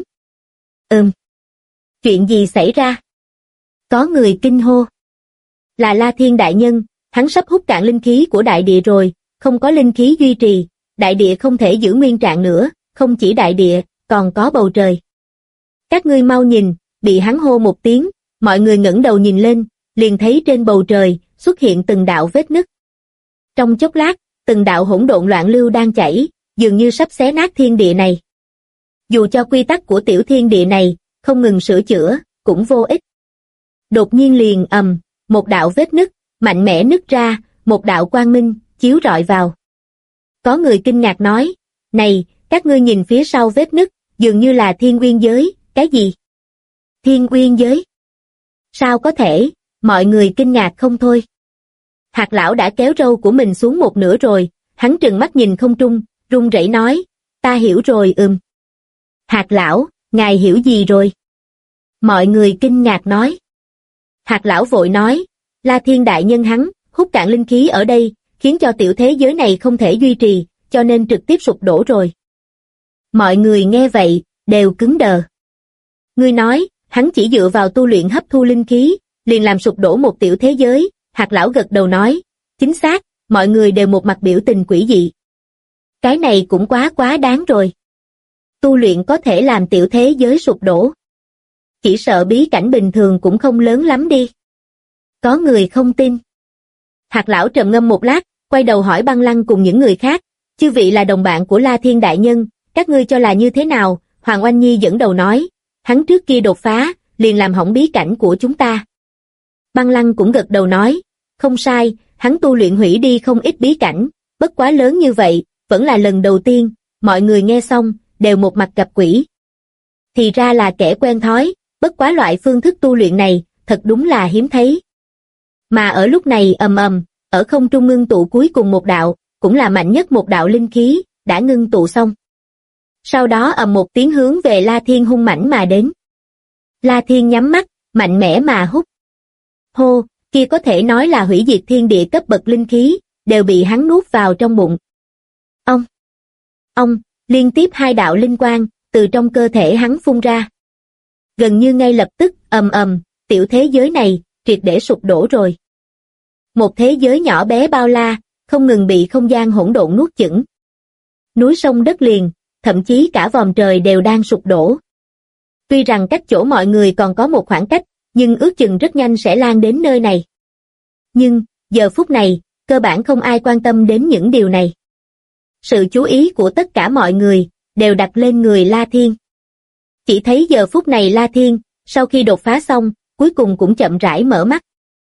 Chuyện gì xảy ra? Có người kinh hô. Là La Thiên đại nhân, hắn sắp hút cạn linh khí của đại địa rồi, không có linh khí duy trì, đại địa không thể giữ nguyên trạng nữa, không chỉ đại địa, còn có bầu trời. Các ngươi mau nhìn, bị hắn hô một tiếng, mọi người ngẩng đầu nhìn lên, liền thấy trên bầu trời xuất hiện từng đạo vết nứt. Trong chốc lát, từng đạo hỗn độn loạn lưu đang chảy, dường như sắp xé nát thiên địa này. Dù cho quy tắc của tiểu thiên địa này không ngừng sửa chữa, cũng vô ích. Đột nhiên liền một đạo vết nứt mạnh mẽ nứt ra, một đạo quang minh chiếu rọi vào. Có người kinh ngạc nói, này, các ngươi nhìn phía sau vết nứt, dường như là thiên uyên giới. Cái gì? Thiên uyên giới? Sao có thể? Mọi người kinh ngạc không thôi. Hạt lão đã kéo râu của mình xuống một nửa rồi, hắn trừng mắt nhìn không trung, run rẩy nói, ta hiểu rồi. Hạt lão, ngài hiểu gì rồi? Mọi người kinh ngạc nói. Hạt lão vội nói, La Thiên đại nhân hắn hút cạn linh khí ở đây, khiến cho tiểu thế giới này không thể duy trì, cho nên trực tiếp sụp đổ rồi. Mọi người nghe vậy, đều cứng đờ. Ngươi nói, hắn chỉ dựa vào tu luyện hấp thu linh khí, liền làm sụp đổ một tiểu thế giới. Hạt lão gật đầu nói, chính xác, mọi người đều một mặt biểu tình quỷ dị. Cái này cũng quá đáng rồi. Tu luyện có thể làm tiểu thế giới sụp đổ. Chỉ sợ bí cảnh bình thường cũng không lớn lắm đi. Có người không tin. Hạt lão trầm ngâm một lát, quay đầu hỏi Băng Lăng cùng những người khác, chư vị là đồng bạn của La Thiên đại nhân, các ngươi cho là như thế nào? Hoàng Oanh Nhi dẫn đầu nói, hắn trước kia đột phá, liền làm hỏng bí cảnh của chúng ta. Băng Lăng cũng gật đầu nói, không sai, hắn tu luyện hủy đi không ít bí cảnh, bất quá lớn như vậy, vẫn là lần đầu tiên. Mọi người nghe xong, đều một mặt gặp quỷ. Thì ra là kẻ quen thói, bất quá loại phương thức tu luyện này, thật đúng là hiếm thấy. Mà ở lúc này ở không trung ngưng tụ cuối cùng một đạo, cũng là mạnh nhất một đạo linh khí, đã ngưng tụ xong. Sau đó một tiếng hướng về La Thiên hung mãnh mà đến. La Thiên nhắm mắt, mạnh mẽ mà hút. Hô, kia có thể nói là hủy diệt thiên địa cấp bậc linh khí, đều bị hắn nuốt vào trong bụng. Ông, liên tiếp hai đạo linh quang, từ trong cơ thể hắn phun ra. Gần như ngay lập tức, tiểu thế giới này, triệt để sụp đổ rồi. Một thế giới nhỏ bé bao la, không ngừng bị không gian hỗn độn nuốt chửng. Núi sông đất liền, thậm chí cả vòm trời đều đang sụp đổ. Tuy rằng cách chỗ mọi người còn có một khoảng cách, nhưng ước chừng rất nhanh sẽ lan đến nơi này. Nhưng, giờ phút này, cơ bản không ai quan tâm đến những điều này. Sự chú ý của tất cả mọi người, đều đặt lên người La Thiên. Chỉ thấy giờ phút này La Thiên, sau khi đột phá xong, cuối cùng cũng chậm rãi mở mắt.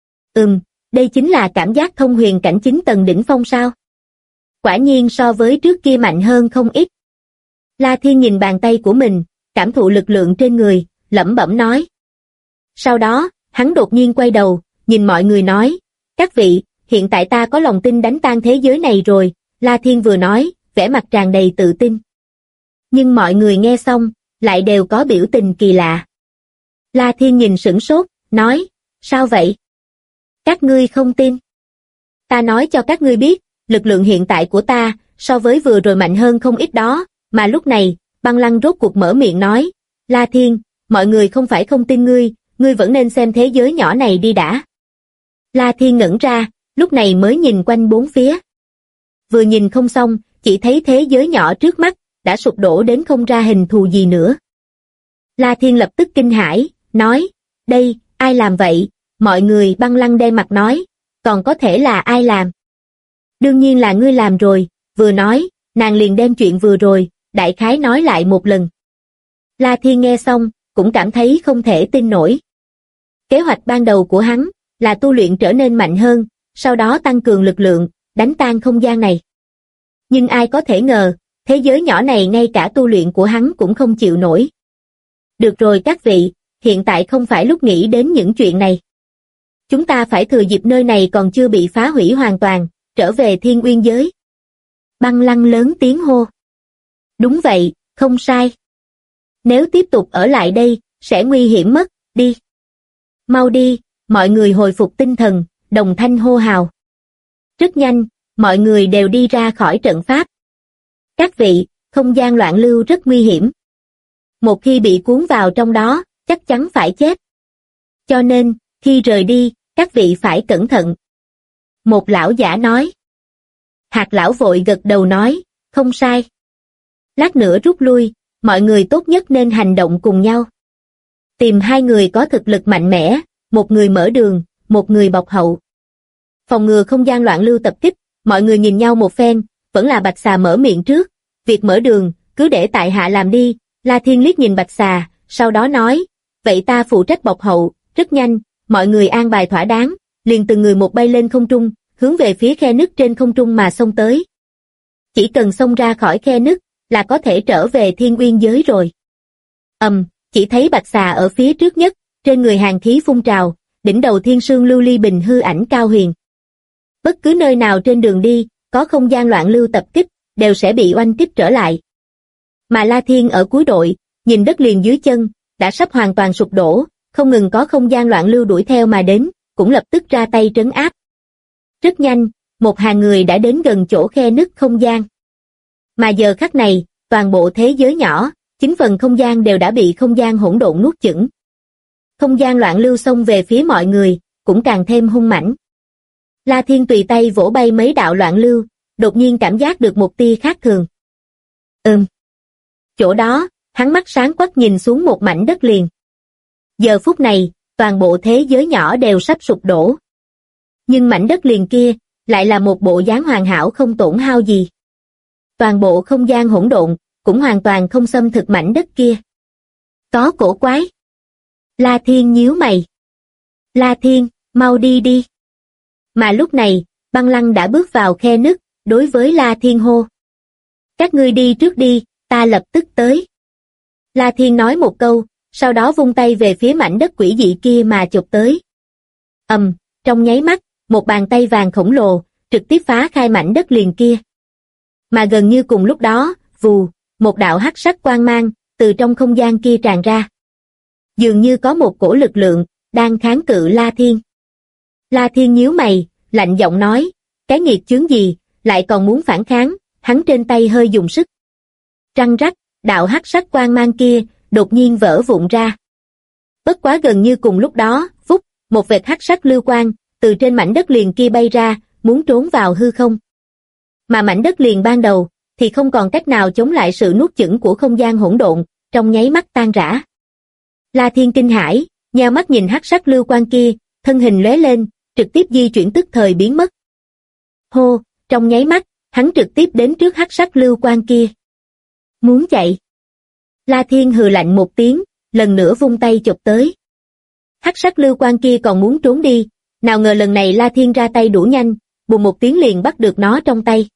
Đây chính là cảm giác thông huyền cảnh 9 tầng đỉnh phong sao? Quả nhiên so với trước kia mạnh hơn không ít. La Thiên nhìn bàn tay của mình, cảm thụ lực lượng trên người, lẩm bẩm nói. Sau đó, hắn đột nhiên quay đầu, nhìn mọi người nói, các vị, hiện tại ta có lòng tin đánh tan thế giới này rồi. La Thiên vừa nói, vẻ mặt tràn đầy tự tin. Nhưng mọi người nghe xong, lại đều có biểu tình kỳ lạ. La Thiên nhìn sửng sốt, nói, sao vậy? Các ngươi không tin. Ta nói cho các ngươi biết, lực lượng hiện tại của ta, so với vừa rồi mạnh hơn không ít đó, mà lúc này, Băng Lăng rốt cuộc mở miệng nói, La Thiên, mọi người không phải không tin ngươi, ngươi vẫn nên xem thế giới nhỏ này đi đã. La Thiên ngẩn ra, lúc này mới nhìn quanh bốn phía. Vừa nhìn không xong, chỉ thấy thế giới nhỏ trước mắt, đã sụp đổ đến không ra hình thù gì nữa. La Thiên lập tức kinh hãi, nói, đây, ai làm vậy? Mọi người Băng Lăng đen mặt nói, còn có thể là ai làm? Đương nhiên là ngươi làm rồi, vừa nói, nàng liền đem chuyện vừa rồi, đại khái nói lại một lần. La Thiên nghe xong, cũng cảm thấy không thể tin nổi. Kế hoạch ban đầu của hắn, là tu luyện trở nên mạnh hơn, sau đó tăng cường lực lượng, đánh tan không gian này. Nhưng ai có thể ngờ, thế giới nhỏ này ngay cả tu luyện của hắn cũng không chịu nổi. Được rồi các vị, hiện tại không phải lúc nghĩ đến những chuyện này. Chúng ta phải thừa dịp nơi này còn chưa bị phá hủy hoàn toàn, trở về Thiên Uyên giới. Băng Lăng lớn tiếng hô. Đúng vậy, không sai. Nếu tiếp tục ở lại đây, sẽ nguy hiểm mất, đi. Mau đi, mọi người hồi phục tinh thần, đồng thanh hô hào. Rất nhanh, mọi người đều đi ra khỏi trận pháp. Các vị, không gian loạn lưu rất nguy hiểm. Một khi bị cuốn vào trong đó, chắc chắn phải chết. Cho nên, khi rời đi, các vị phải cẩn thận. Một lão giả nói. Hạt lão vội gật đầu nói, không sai. Lát nữa rút lui, mọi người tốt nhất nên hành động cùng nhau. Tìm hai người có thực lực mạnh mẽ, một người mở đường, một người bọc hậu. Phòng ngừa không gian loạn lưu tập kích, mọi người nhìn nhau một phen, vẫn là Bạch Xà mở miệng trước. Việc mở đường, cứ để tại hạ làm đi. La Thiên liếc nhìn Bạch Xà, sau đó nói, vậy ta phụ trách bọc hậu. Rất nhanh, mọi người an bài thỏa đáng, liền từng người một bay lên không trung, hướng về phía khe nứt trên không trung mà xông tới. Chỉ cần xông ra khỏi khe nứt, là có thể trở về Thiên Uyên giới rồi. Chỉ thấy Bạch Xà ở phía trước nhất, trên người hàn khí phun trào, đỉnh đầu thiên sương lưu ly bình hư ảnh cao huyền. Bất cứ nơi nào trên đường đi, có không gian loạn lưu tập kích, đều sẽ bị oanh kích trở lại. Mà La Thiên ở cuối đội, nhìn đất liền dưới chân, đã sắp hoàn toàn sụp đổ, không ngừng có không gian loạn lưu đuổi theo mà đến, cũng lập tức ra tay trấn áp. Rất nhanh, một hàng người đã đến gần chỗ khe nứt không gian. Mà giờ khắc này, toàn bộ thế giới nhỏ, 9 phần không gian đều đã bị không gian hỗn độn nuốt chửng. Không gian loạn lưu xông về phía mọi người, cũng càng thêm hung mãnh. La Thiên tùy tay vỗ bay mấy đạo loạn lưu, đột nhiên cảm giác được một tia khác thường. Chỗ đó, hắn mắt sáng quắc nhìn xuống một mảnh đất liền. Giờ phút này, toàn bộ thế giới nhỏ đều sắp sụp đổ. Nhưng mảnh đất liền kia, lại là một bộ dáng hoàn hảo không tổn hao gì. Toàn bộ không gian hỗn độn, cũng hoàn toàn không xâm thực mảnh đất kia. Có cổ quái. La Thiên nhíu mày. La Thiên, mau đi đi. Mà lúc này, Băng Lăng đã bước vào khe nứt, đối với La Thiên hô. Các ngươi đi trước đi, ta lập tức tới. La Thiên nói một câu, sau đó vung tay về phía mảnh đất quỷ dị kia mà chụp tới. Trong nháy mắt, một bàn tay vàng khổng lồ, trực tiếp phá khai mảnh đất liền kia. Mà gần như cùng lúc đó, vù, một đạo hắc sắc quang mang, từ trong không gian kia tràn ra. Dường như có một cổ lực lượng, đang kháng cự La Thiên. La Thiên nhíu mày, lạnh giọng nói, cái nghiệt chướng gì, lại còn muốn phản kháng, hắn trên tay hơi dùng sức. Răng rắc, đạo hắc sắc quang mang kia, đột nhiên vỡ vụn ra. Bất quá gần như cùng lúc đó, phúc, một vệt hắc sắc lưu quang, từ trên mảnh đất liền kia bay ra, muốn trốn vào hư không. Mà mảnh đất liền ban đầu, thì không còn cách nào chống lại sự nuốt chửng của không gian hỗn độn, trong nháy mắt tan rã. La Thiên kinh hãi, nheo mắt nhìn hắc sắc lưu quang kia, thân hình lóe lên, trực tiếp di chuyển tức thời biến mất. Hô, trong nháy mắt, hắn trực tiếp đến trước hắc sắc lưu quang kia. Muốn chạy. La Thiên hừ lạnh một tiếng, lần nữa vung tay chụp tới. Hắc sắc lưu quang kia còn muốn trốn đi, nào ngờ lần này La Thiên ra tay đủ nhanh, bùm một tiếng liền bắt được nó trong tay.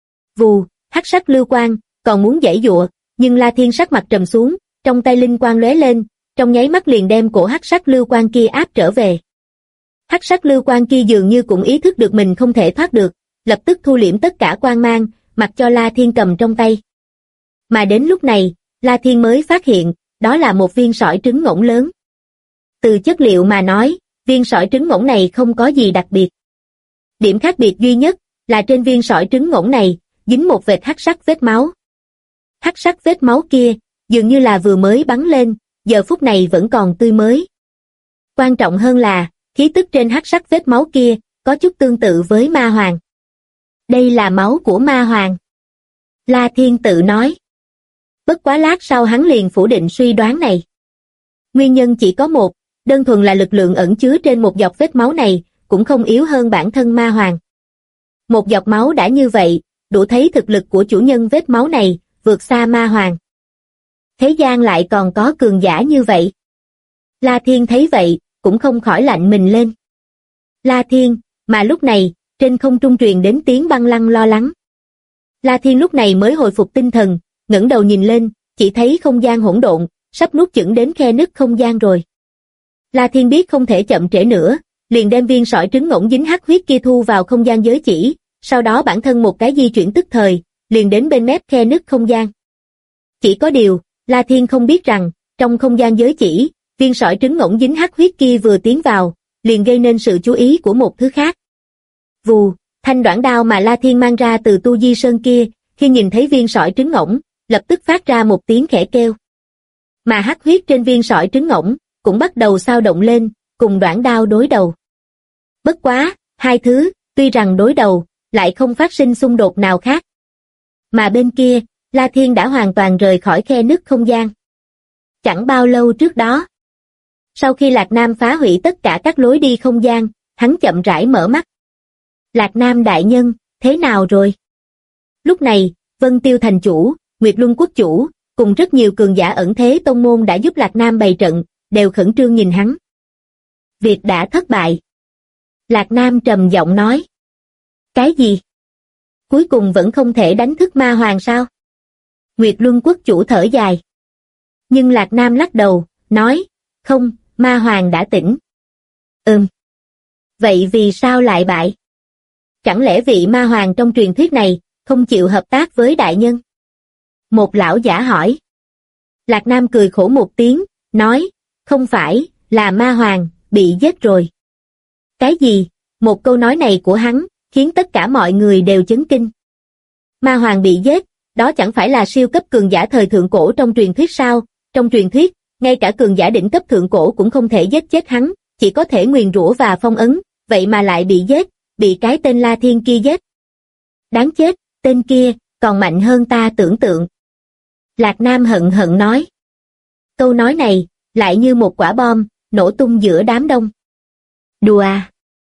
Vù, hắc sắc lưu quang, còn muốn giãy giụa, nhưng La Thiên sắc mặt trầm xuống, trong tay linh quang lóe lên, trong nháy mắt liền đem cổ hắc sắc lưu quang kia áp trở về. Hắc sắc lưu quang kia dường như cũng ý thức được mình không thể thoát được, lập tức thu liễm tất cả quang mang, mặc cho La Thiên cầm trong tay. Mà đến lúc này, La Thiên mới phát hiện, đó là một viên sỏi trứng ngỗng lớn. Từ chất liệu mà nói, viên sỏi trứng ngỗng này không có gì đặc biệt. Điểm khác biệt duy nhất, là trên viên sỏi trứng ngỗng này, dính một vệt hắc sắc vết máu. Hắc sắc vết máu kia, dường như là vừa mới bắn lên, giờ phút này vẫn còn tươi mới. Quan trọng hơn là, khí tức trên hắc sắc vết máu kia, có chút tương tự với ma hoàng. Đây là máu của ma hoàng. La Thiên tự nói. Bất quá lát sau hắn liền phủ định suy đoán này. Nguyên nhân chỉ có một, đơn thuần là lực lượng ẩn chứa trên một giọt vết máu này, cũng không yếu hơn bản thân ma hoàng. Một giọt máu đã như vậy, đủ thấy thực lực của chủ nhân vết máu này, vượt xa ma hoàng. Thế gian lại còn có cường giả như vậy. La Thiên thấy vậy, cũng không khỏi lạnh mình lên. La Thiên, mà lúc này, trên không trung truyền đến tiếng Băng Lăng lo lắng. La Thiên lúc này mới hồi phục tinh thần, ngẩng đầu nhìn lên, chỉ thấy không gian hỗn độn, sắp nuốt chửng đến khe nứt không gian rồi. La Thiên biết không thể chậm trễ nữa, liền đem viên sỏi trứng ngỗng dính hắc huyết kia thu vào không gian giới chỉ, sau đó bản thân một cái di chuyển tức thời, liền đến bên mép khe nứt không gian. Chỉ có điều, La Thiên không biết rằng, trong không gian giới chỉ, viên sỏi trứng ngỗng dính hắc huyết kia vừa tiến vào, liền gây nên sự chú ý của một thứ khác. Vù, thanh đoạn đao mà La Thiên mang ra từ Tu Di Sơn kia, khi nhìn thấy viên sỏi trứng ngỗng, lập tức phát ra một tiếng khẽ kêu. Mà hắc huyết trên viên sỏi trứng ngỗng, cũng bắt đầu xao động lên, cùng đoạn đao đối đầu. Bất quá, hai thứ, tuy rằng đối đầu, lại không phát sinh xung đột nào khác. Mà bên kia, La Thiên đã hoàn toàn rời khỏi khe nứt không gian. Chẳng bao lâu trước đó, sau khi Lạc Nam phá hủy tất cả các lối đi không gian, hắn chậm rãi mở mắt. Lạc Nam đại nhân, thế nào rồi? Lúc này, Vân Tiêu thành chủ, Nguyệt Luân quốc chủ, cùng rất nhiều cường giả ẩn thế tông môn đã giúp Lạc Nam bày trận, đều khẩn trương nhìn hắn. Việc đã thất bại. Lạc Nam trầm giọng nói. Cái gì? Cuối cùng vẫn không thể đánh thức ma hoàng sao? Nguyệt Luân quốc chủ thở dài. Nhưng Lạc Nam lắc đầu, nói, không, ma hoàng đã tỉnh. Vậy vì sao lại bại? chẳng lẽ vị ma hoàng trong truyền thuyết này không chịu hợp tác với đại nhân? Một lão giả hỏi. Lạc Nam cười khổ một tiếng, nói, không phải, là ma hoàng, bị giết rồi. Cái gì? Một câu nói này của hắn, khiến tất cả mọi người đều chấn kinh. Ma hoàng bị giết, đó chẳng phải là siêu cấp cường giả thời thượng cổ trong truyền thuyết sao? Trong truyền thuyết, ngay cả cường giả đỉnh cấp thượng cổ cũng không thể giết chết hắn, chỉ có thể nguyền rủa và phong ấn, vậy mà lại bị giết, bị cái tên La Thiên kia giết. Đáng chết, tên kia, còn mạnh hơn ta tưởng tượng. Lạc Nam hận hận nói. Câu nói này, lại như một quả bom, nổ tung giữa đám đông. Đùa à?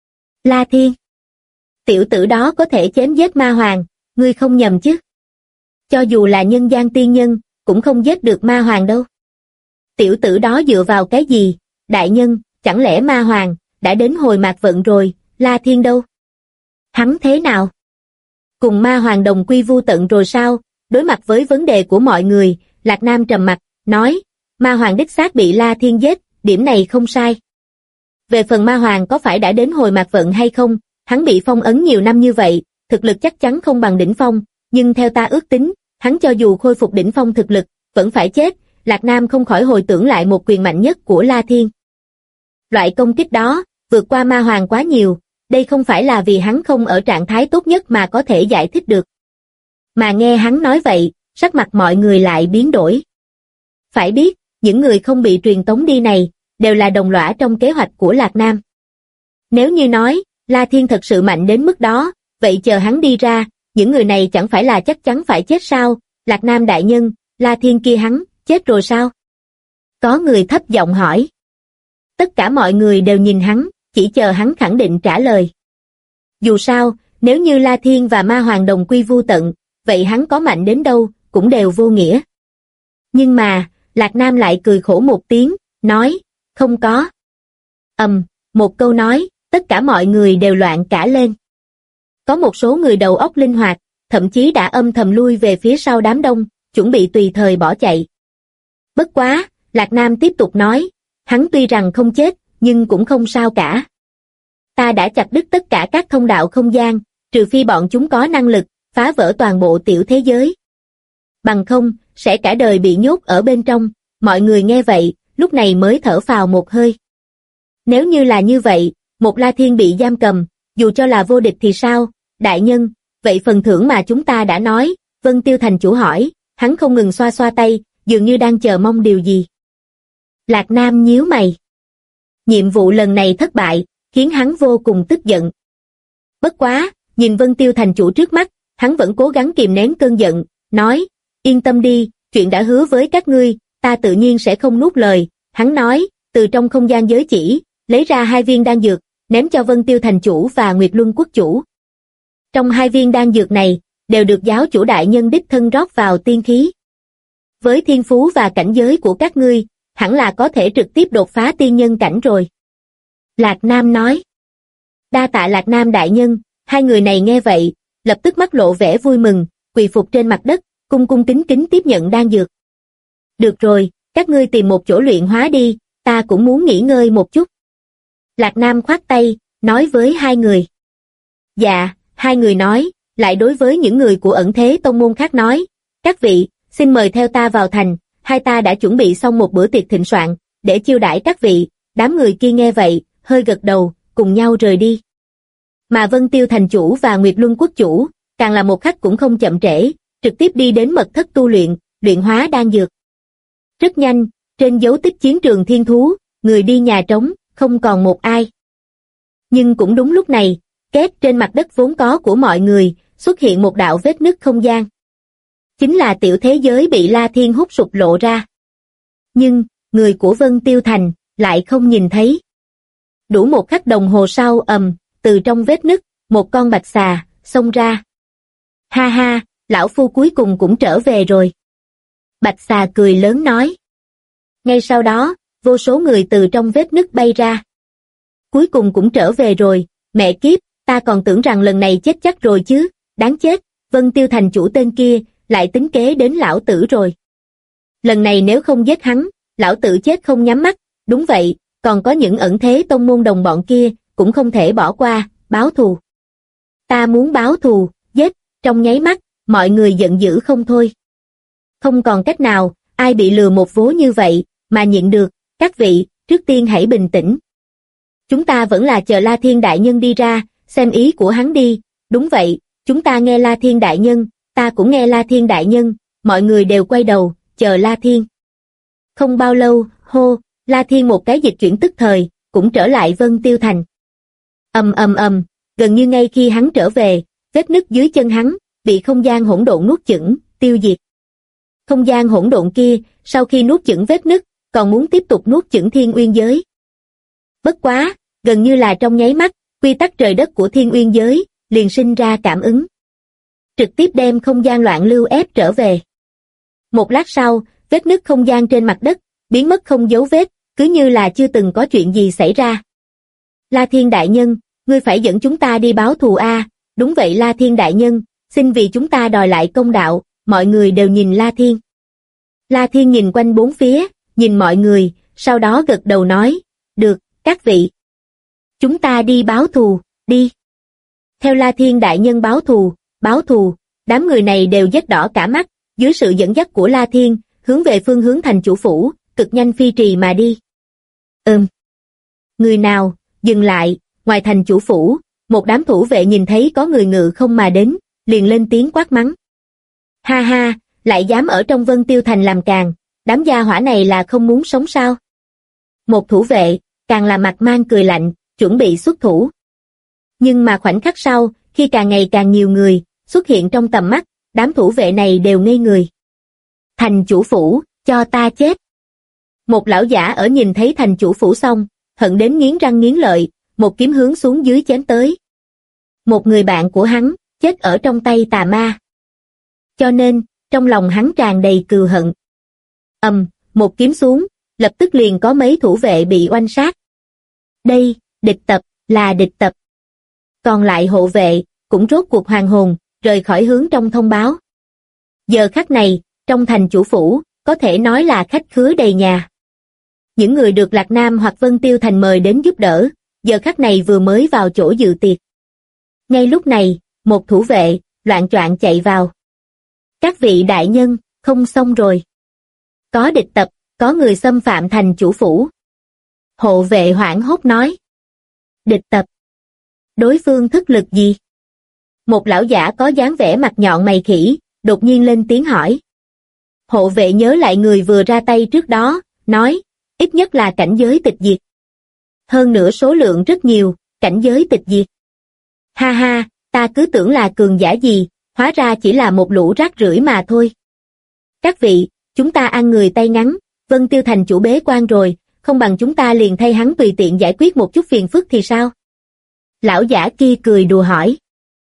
La Thiên. Tiểu tử đó có thể chém giết ma hoàng, ngươi không nhầm chứ? Cho dù là nhân gian tiên nhân, cũng không giết được ma hoàng đâu. Tiểu tử đó dựa vào cái gì? Đại nhân, chẳng lẽ ma hoàng đã đến hồi mạt vận rồi, La Thiên đâu? Hắn thế nào? Cùng ma hoàng đồng quy vu tận rồi sao? Đối mặt với vấn đề của mọi người, Lạc Nam trầm mặt, nói, ma hoàng đích xác bị La Thiên giết, điểm này không sai. Về phần ma hoàng có phải đã đến hồi mạt vận hay không, hắn bị phong ấn nhiều năm như vậy, thực lực chắc chắn không bằng đỉnh phong, nhưng theo ta ước tính, hắn cho dù khôi phục đỉnh phong thực lực, vẫn phải chết. Lạc Nam không khỏi hồi tưởng lại một quyền mạnh nhất của La Thiên. Loại công kích đó, vượt qua ma hoàng quá nhiều, đây không phải là vì hắn không ở trạng thái tốt nhất mà có thể giải thích được. Mà nghe hắn nói vậy, sắc mặt mọi người lại biến đổi. Phải biết, những người không bị truyền tống đi này, đều là đồng lõa trong kế hoạch của Lạc Nam. Nếu như nói, La Thiên thật sự mạnh đến mức đó, vậy chờ hắn đi ra, những người này chẳng phải là chắc chắn phải chết sao? Lạc Nam đại nhân, La Thiên kia hắn, chết rồi sao? Có người thấp giọng hỏi. Tất cả mọi người đều nhìn hắn, chỉ chờ hắn khẳng định trả lời. Dù sao, nếu như La Thiên và ma hoàng đồng quy vu tận, vậy hắn có mạnh đến đâu, cũng đều vô nghĩa. Nhưng mà, Lạc Nam lại cười khổ một tiếng, nói, không có. Một câu nói, tất cả mọi người đều loạn cả lên. Có một số người đầu óc linh hoạt, thậm chí đã âm thầm lui về phía sau đám đông, chuẩn bị tùy thời bỏ chạy. Bất quá, Lạc Nam tiếp tục nói, hắn tuy rằng không chết, nhưng cũng không sao cả. Ta đã chặt đứt tất cả các thông đạo không gian, trừ phi bọn chúng có năng lực, phá vỡ toàn bộ tiểu thế giới. Bằng không, sẽ cả đời bị nhốt ở bên trong. Mọi người nghe vậy, lúc này mới thở phào một hơi. Nếu như là như vậy, một La Thiên bị giam cầm, dù cho là vô địch thì sao? Đại nhân, vậy phần thưởng mà chúng ta đã nói, Vân Tiêu thành chủ hỏi, hắn không ngừng xoa xoa tay, dường như đang chờ mong điều gì. Lạc Nam nhíu mày. Nhiệm vụ lần này thất bại, khiến hắn vô cùng tức giận. Bất quá, nhìn Vân Tiêu thành chủ trước mắt, hắn vẫn cố gắng kìm nén cơn giận, nói, yên tâm đi, chuyện đã hứa với các ngươi, ta tự nhiên sẽ không nuốt lời. Hắn nói, từ trong không gian giới chỉ, lấy ra 2 viên đan dược, ném cho Vân Tiêu thành chủ và Nguyệt Luân quốc chủ. Trong 2 viên đan dược này, đều được giáo chủ đại nhân đích thân rót vào tiên khí. Với thiên phú và cảnh giới của các ngươi, hẳn là có thể trực tiếp đột phá tiên nhân cảnh rồi. Lạc Nam nói. Đa tạ Lạc Nam đại nhân. Hai người này nghe vậy, lập tức mắt lộ vẻ vui mừng, quỳ phục trên mặt đất, cung cung kính kính tiếp nhận đan dược. Được rồi, các ngươi tìm một chỗ luyện hóa đi, ta cũng muốn nghỉ ngơi một chút. Lạc Nam khoát tay, nói với hai người. Dạ, hai người nói, lại đối với những người của ẩn thế tông môn khác nói, các vị, xin mời theo ta vào thành, hai ta đã chuẩn bị xong một bữa tiệc thịnh soạn, để chiêu đãi các vị. Đám người kia nghe vậy, hơi gật đầu, cùng nhau rời đi. Mà Vân Tiêu thành chủ và Nguyệt Luân quốc chủ, càng là một khắc cũng không chậm trễ, trực tiếp đi đến mật thất tu luyện, luyện hóa đan dược. Rất nhanh, trên dấu tích chiến trường thiên thú, người đi nhà trống, không còn một ai. Nhưng cũng đúng lúc này, két trên mặt đất vốn có của mọi người, xuất hiện một đạo vết nứt không gian. Chính là tiểu thế giới bị La Thiên hút sụp lộ ra. Nhưng, người của Vân Tiêu thành, lại không nhìn thấy. Đủ một khắc đồng hồ sau từ trong vết nứt, một con bạch xà, xông ra. Ha ha, lão phu cuối cùng cũng trở về rồi. Bạch xà cười lớn nói. Ngay sau đó, vô số người từ trong vết nứt bay ra. Cuối cùng cũng trở về rồi, mẹ kiếp, ta còn tưởng rằng lần này chết chắc rồi chứ, đáng chết, Vân Tiêu thành chủ tên kia, lại tính kế đến lão tử rồi. Lần này nếu không giết hắn, lão tử chết không nhắm mắt, đúng vậy, còn có những ẩn thế tông môn đồng bọn kia, cũng không thể bỏ qua, báo thù. Ta muốn báo thù, giết, trong nháy mắt, mọi người giận dữ không thôi. Không còn cách nào, ai bị lừa một vố như vậy, mà nhịn được, các vị, trước tiên hãy bình tĩnh. Chúng ta vẫn là chờ La Thiên Đại Nhân đi ra, xem ý của hắn đi, đúng vậy, chúng ta nghe La Thiên Đại Nhân, ta cũng nghe La Thiên Đại Nhân, mọi người đều quay đầu, chờ La Thiên. Không bao lâu, hô, La Thiên một cái dịch chuyển tức thời, cũng trở lại Vân Tiêu Thành. Ầm, gần như ngay khi hắn trở về, vết nứt dưới chân hắn, bị không gian hỗn độn nuốt chửng, tiêu diệt. Không gian hỗn độn kia, sau khi nuốt chửng vết nứt, còn muốn tiếp tục nuốt chửng Thiên Uyên giới. Bất quá, gần như là trong nháy mắt, quy tắc trời đất của Thiên Uyên giới, liền sinh ra cảm ứng. Trực tiếp đem không gian loạn lưu ép trở về. Một lát sau, vết nứt không gian trên mặt đất, biến mất không dấu vết, cứ như là chưa từng có chuyện gì xảy ra. La Thiên Đại Nhân, ngươi phải dẫn chúng ta đi báo thù a. Đúng vậy La Thiên Đại Nhân, xin vì chúng ta đòi lại công đạo, mọi người đều nhìn La Thiên. La Thiên nhìn quanh bốn phía, nhìn mọi người, sau đó gật đầu nói, được, các vị. Chúng ta đi báo thù, đi. Theo La Thiên Đại Nhân báo thù, đám người này đều rét đỏ cả mắt, dưới sự dẫn dắt của La Thiên, hướng về phương hướng thành chủ phủ, cực nhanh phi trì mà đi. Người nào, dừng lại, ngoài thành chủ phủ, một đám thủ vệ nhìn thấy có người ngự không mà đến, liền lên tiếng quát mắng. Ha ha, lại dám ở trong Vân Tiêu Thành làm càn, đám gia hỏa này là không muốn sống sao? Một thủ vệ, càng là mặt mang cười lạnh, chuẩn bị xuất thủ. Nhưng mà khoảnh khắc sau, khi càng ngày càng nhiều người xuất hiện trong tầm mắt, đám thủ vệ này đều ngây người. Thành chủ phủ, cho ta chết. Một lão giả ở nhìn thấy thành chủ phủ xong, hận đến nghiến răng nghiến lợi, một kiếm hướng xuống dưới chém tới. Một người bạn của hắn, chết ở trong tay tà ma. Cho nên, trong lòng hắn tràn đầy cừu hận. Một kiếm xuống, lập tức liền có mấy thủ vệ bị oanh sát. Đây, địch tập, là địch tập. Còn lại hộ vệ, cũng rốt cuộc hoàn hồn, rời khỏi hướng trong thông báo. Giờ khắc này, trong thành chủ phủ, có thể nói là khách khứa đầy nhà. Những người được Lạc Nam hoặc Vân Tiêu Thành mời đến giúp đỡ, giờ khắc này vừa mới vào chỗ dự tiệc. Ngay lúc này, một thủ vệ, loạng choạng chạy vào. Các vị đại nhân, không xong rồi. Có địch tập, có người xâm phạm thành chủ phủ. Hộ vệ hoảng hốt nói. Địch tập. Đối phương thức lực gì? Một lão giả có dáng vẻ mặt nhọn mày khỉ, đột nhiên lên tiếng hỏi. Hộ vệ nhớ lại người vừa ra tay trước đó, nói, ít nhất là cảnh giới tịch diệt. Hơn nữa số lượng rất nhiều, cảnh giới tịch diệt. Ha ha, ta cứ tưởng là cường giả gì, hóa ra chỉ là một lũ rác rưởi mà thôi. Các vị, chúng ta ăn người tay ngắn, Vân Tiêu Thành chủ bế quan rồi, không bằng chúng ta liền thay hắn tùy tiện giải quyết một chút phiền phức thì sao? Lão giả kia cười đùa hỏi.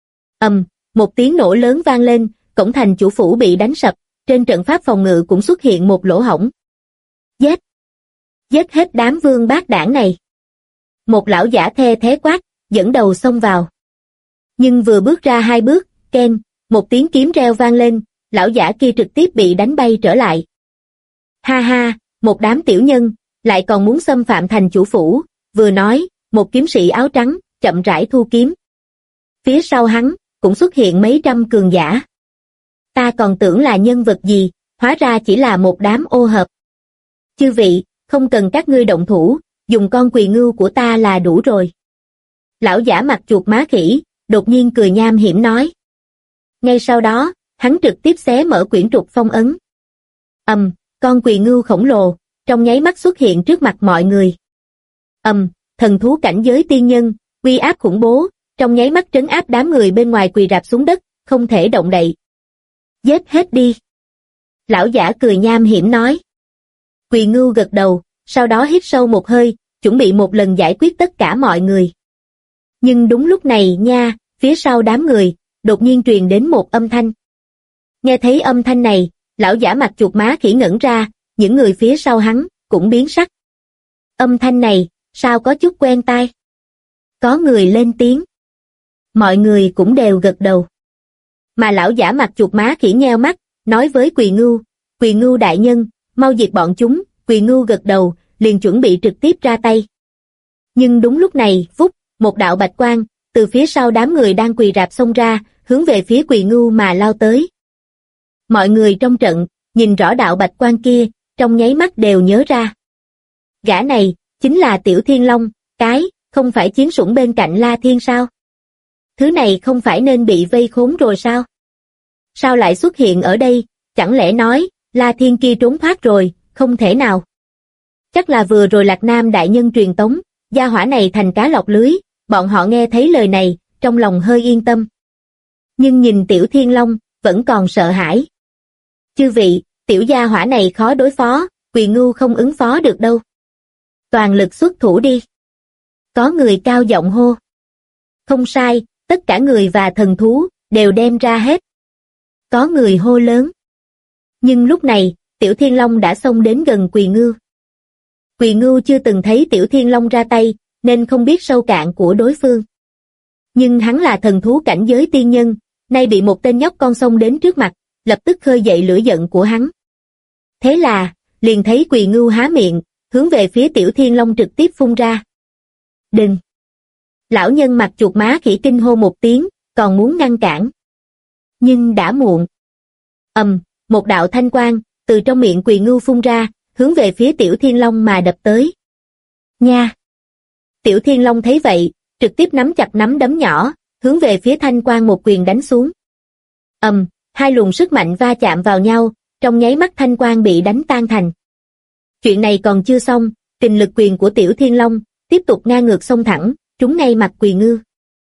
Một tiếng nổ lớn vang lên, cổng thành chủ phủ bị đánh sập, trên trận pháp phòng ngự cũng xuất hiện một lỗ hổng. Giết! Giết hết đám vương bát đảng này! Một lão giả the thế quát, dẫn đầu xông vào. Nhưng vừa bước ra hai bước, keng, một tiếng kiếm reo vang lên, lão giả kia trực tiếp bị đánh bay trở lại. Ha ha, một đám tiểu nhân, lại còn muốn xâm phạm thành chủ phủ, vừa nói, một kiếm sĩ áo trắng, chậm rãi thu kiếm. Phía sau hắn, cũng xuất hiện mấy trăm cường giả. Ta còn tưởng là nhân vật gì, hóa ra chỉ là một đám ô hợp. Chư vị, không cần các ngươi động thủ, dùng con quỳ ngưu của ta là đủ rồi. Lão giả mặt chuột má khỉ, đột nhiên cười nham hiểm nói. Ngay sau đó, hắn trực tiếp xé mở quyển trục phong ấn. Con quỳ ngưu khổng lồ, trong nháy mắt xuất hiện trước mặt mọi người. Thần thú cảnh giới tiên nhân, uy áp khủng bố, trong nháy mắt trấn áp đám người bên ngoài quỳ rạp xuống đất, không thể động đậy. Giết hết đi. Lão giả cười nham hiểm nói. Quỳ ngưu gật đầu, sau đó hít sâu một hơi, chuẩn bị một lần giải quyết tất cả mọi người. Nhưng đúng lúc này nha, phía sau đám người, đột nhiên truyền đến một âm thanh. Nghe thấy âm thanh này, lão giả mặt chuột má khỉ ngẩn ra, những người phía sau hắn, cũng biến sắc. Âm thanh này, sao có chút quen tai? Có người lên tiếng. Mọi người cũng đều gật đầu. Mà lão giả mặt chuột má khỉ nheo mắt, nói với Quỳ Ngưu đại nhân, mau diệt bọn chúng, Quỳ Ngưu gật đầu, liền chuẩn bị trực tiếp ra tay. Nhưng đúng lúc này, vút, một đạo bạch quang, từ phía sau đám người đang quỳ rạp xông ra, hướng về phía Quỳ Ngưu mà lao tới. Mọi người trong trận, nhìn rõ đạo bạch quan kia, trong nháy mắt đều nhớ ra. Gã này, chính là Tiểu Thiên Long, không phải chiến sủng bên cạnh La Thiên sao? Thứ này không phải nên bị vây khốn rồi sao? Sao lại xuất hiện ở đây, chẳng lẽ nói, La Thiên kia trốn thoát rồi, không thể nào. Chắc là vừa rồi Lạc Nam đại nhân truyền tống, gia hỏa này thành cá lọt lưới, bọn họ nghe thấy lời này, trong lòng hơi yên tâm. Nhưng nhìn Tiểu Thiên Long, vẫn còn sợ hãi. Chư vị, tiểu gia hỏa này khó đối phó, Quỳ Ngưu không ứng phó được đâu. Toàn lực xuất thủ đi. Có người cao giọng hô. Không sai, tất cả người và thần thú, đều đem ra hết. Có người hô lớn. Nhưng lúc này, Tiểu Thiên Long đã xông đến gần Quỳ Ngưu. Quỳ Ngưu chưa từng thấy Tiểu Thiên Long ra tay, nên không biết sâu cạn của đối phương. Nhưng hắn là thần thú cảnh giới tiên nhân, nay bị một tên nhóc con xông đến trước mặt, lập tức khơi dậy lửa giận của hắn. Thế là, liền thấy Quỳ Ngưu há miệng, hướng về phía Tiểu Thiên Long trực tiếp phun ra. Đừng! Lão nhân mặt chuột má khỉ kinh hô một tiếng, còn muốn ngăn cản. Nhưng đã muộn. Một đạo thanh quang, từ trong miệng Quỳ Ngưu phun ra, hướng về phía Tiểu Thiên Long mà đập tới. Nha! Tiểu Thiên Long thấy vậy, trực tiếp nắm chặt nắm đấm nhỏ, hướng về phía thanh quang một quyền đánh xuống. Hai luồng sức mạnh va chạm vào nhau, trong nháy mắt thanh quang bị đánh tan thành. Chuyện này còn chưa xong, kình lực quyền của Tiểu Thiên Long, tiếp tục ngang ngược xông thẳng, trúng ngay mặt Quỳ Ngưu.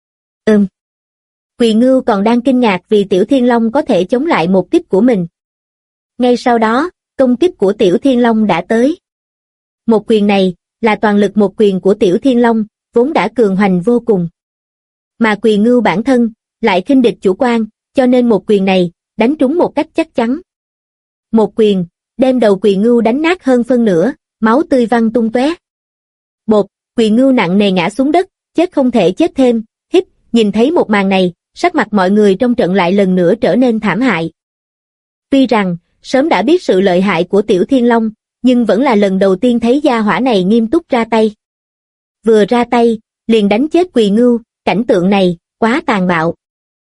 Quỳ Ngưu còn đang kinh ngạc vì Tiểu Thiên Long có thể chống lại một kích của mình. Ngay sau đó, công kích của Tiểu Thiên Long đã tới. Một quyền này, là toàn lực một quyền của Tiểu Thiên Long, vốn đã cường hoành vô cùng. Mà Quỳ Ngưu bản thân, lại khinh địch chủ quan, cho nên một quyền này, đánh trúng một cách chắc chắn. Một quyền, đem đầu Quỳ Ngưu đánh nát hơn phân nửa, máu tươi văng tung tóe. Bột, Quỳ Ngưu nặng nề ngã xuống đất, chết không thể chết thêm, nhìn thấy một màn này, sắc mặt mọi người trong trận lại lần nữa trở nên thảm hại. Tuy rằng, sớm đã biết sự lợi hại của Tiểu Thiên Long, nhưng vẫn là lần đầu tiên thấy gia hỏa này nghiêm túc ra tay. Vừa ra tay, liền đánh chết Quỳ Ngưu, cảnh tượng này, quá tàn bạo.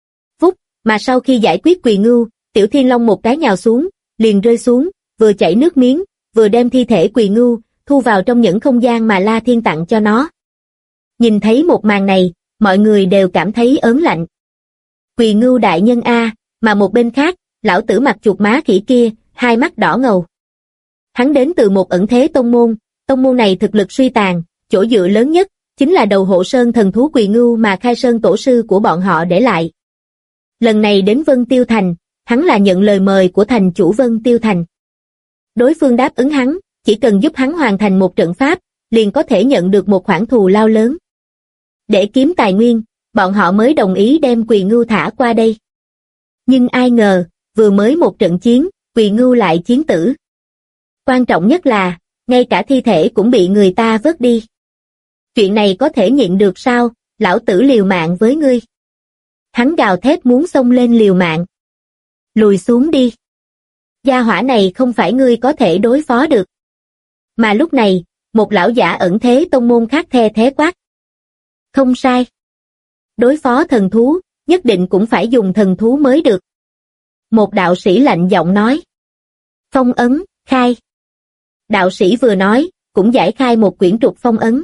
Mà sau khi giải quyết Quỳ Ngưu, Tiểu Thiên Long một cái nhào xuống, liền rơi xuống, vừa chảy nước miếng, vừa đem thi thể Quỳ Ngưu, thu vào trong những không gian mà La Thiên tặng cho nó. Nhìn thấy một màn này, mọi người đều cảm thấy ớn lạnh. Quỳ Ngưu đại nhân a, mà một bên khác, lão tử mặt chuột má khỉ kia, hai mắt đỏ ngầu. Hắn đến từ một ẩn thế tông môn này thực lực suy tàn, chỗ dựa lớn nhất, chính là đầu hộ sơn thần thú Quỳ Ngưu mà Khai Sơn tổ sư của bọn họ để lại. Lần này đến Vân Tiêu Thành, hắn là nhận lời mời của thành chủ Vân Tiêu Thành. Đối phương đáp ứng hắn, chỉ cần giúp hắn hoàn thành một trận pháp, liền có thể nhận được một khoản thù lao lớn. Để kiếm tài nguyên, bọn họ mới đồng ý đem Quỳ Ngưu thả qua đây. Nhưng ai ngờ, vừa mới một trận chiến, Quỳ Ngưu lại chiến tử. Quan trọng nhất là, ngay cả thi thể cũng bị người ta vớt đi. Chuyện này có thể nhịn được sao, lão tử liều mạng với ngươi. Hắn gào thét muốn xông lên liều mạng. Lùi xuống đi. Gia hỏa này không phải ngươi có thể đối phó được. Mà lúc này, một lão giả ẩn thế tông môn khác the thế quát. Không sai. Đối phó thần thú, nhất định cũng phải dùng thần thú mới được. Một đạo sĩ lạnh giọng nói. Phong ấn, khai. Đạo sĩ vừa nói, cũng giải khai một quyển trục phong ấn.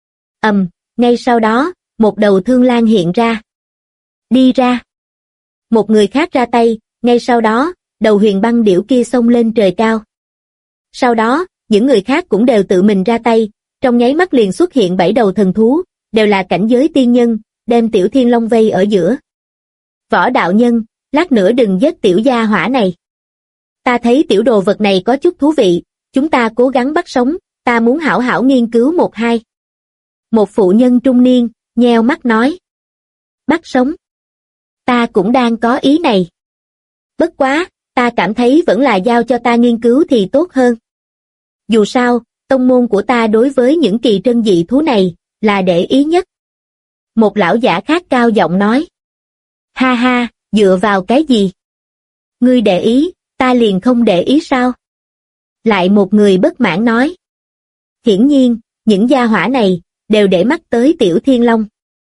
Ngay sau đó, một đầu thương lang hiện ra. Đi ra. Một người khác ra tay, ngay sau đó, đầu huyền băng điểu kia xông lên trời cao. Sau đó, những người khác cũng đều tự mình ra tay, trong nháy mắt liền xuất hiện 7 đầu thần thú, đều là cảnh giới tiên nhân, đem Tiểu Thiên Long vây ở giữa. Võ đạo nhân, lát nữa đừng giết tiểu gia hỏa này. Ta thấy tiểu đồ vật này có chút thú vị, chúng ta cố gắng bắt sống, ta muốn hảo hảo nghiên cứu một hai. Một phụ nhân trung niên, nheo mắt nói. Bắt sống. Ta cũng đang có ý này. Bất quá, ta cảm thấy vẫn là giao cho ta nghiên cứu thì tốt hơn. Dù sao, tông môn của ta đối với những kỳ trân dị thú này, là để ý nhất. Một lão giả khác cao giọng nói. Ha ha, dựa vào cái gì? Ngươi để ý, ta liền không để ý sao? Lại một người bất mãn nói. Hiển nhiên, những gia hỏa này, đều để mắt tới Tiểu Thiên Long.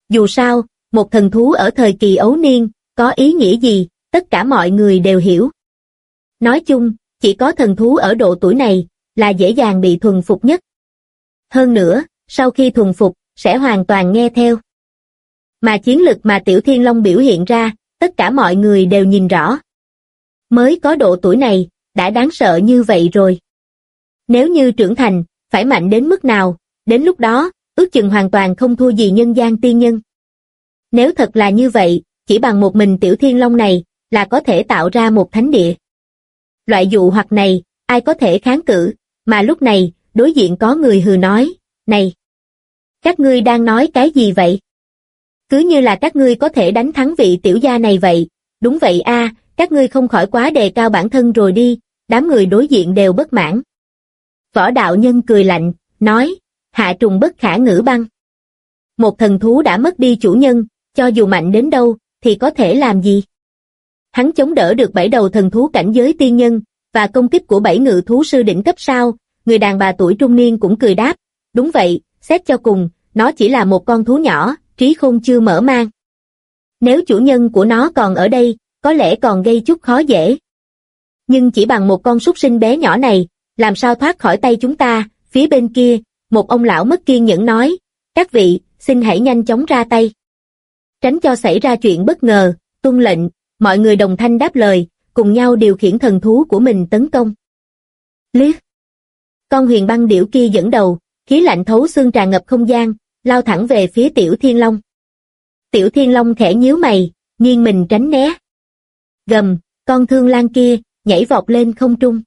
Dù sao, một thần thú ở thời kỳ ấu niên, có ý nghĩa gì, tất cả mọi người đều hiểu. Nói chung, chỉ có thần thú ở độ tuổi này, là dễ dàng bị thuần phục nhất. Hơn nữa, sau khi thuần phục, sẽ hoàn toàn nghe theo. Mà chiến lực mà Tiểu Thiên Long biểu hiện ra, tất cả mọi người đều nhìn rõ. Mới có độ tuổi này, đã đáng sợ như vậy rồi. Nếu như trưởng thành, phải mạnh đến mức nào, đến lúc đó, ước chừng hoàn toàn không thua gì nhân gian tiên nhân. Nếu thật là như vậy, chỉ bằng một mình Tiểu Thiên Long này, là có thể tạo ra một thánh địa. Loại dụ hoặc này, ai có thể kháng cự, mà lúc này, đối diện có người hừ nói, này, các ngươi đang nói cái gì vậy? Cứ như là các ngươi có thể đánh thắng vị tiểu gia này vậy, đúng vậy a, các ngươi không khỏi quá đề cao bản thân rồi đi, đám người đối diện đều bất mãn. Võ đạo nhân cười lạnh, nói, hạ trùng bất khả ngữ băng. Một thần thú đã mất đi chủ nhân, cho dù mạnh đến đâu, thì có thể làm gì? Hắn chống đỡ được 7 đầu thần thú cảnh giới tiên nhân, và công kích của 7 ngự thú sư đỉnh cấp sao, người đàn bà tuổi trung niên cũng cười đáp, đúng vậy, xét cho cùng, nó chỉ là một con thú nhỏ, trí khôn chưa mở mang. Nếu chủ nhân của nó còn ở đây, có lẽ còn gây chút khó dễ. Nhưng chỉ bằng một con súc sinh bé nhỏ này, làm sao thoát khỏi tay chúng ta, phía bên kia, một ông lão mất kiên nhẫn nói, các vị, xin hãy nhanh chóng ra tay. Tránh cho xảy ra chuyện bất ngờ, tuân lệnh, mọi người đồng thanh đáp lời, cùng nhau điều khiển thần thú của mình tấn công. Liếc! Con huyền băng điểu kia dẫn đầu, khí lạnh thấu xương tràn ngập không gian, lao thẳng về phía Tiểu Thiên Long. Tiểu Thiên Long khẽ nhíu mày, nghiêng mình tránh né. Gầm, con thương lang kia, nhảy vọt lên không trung.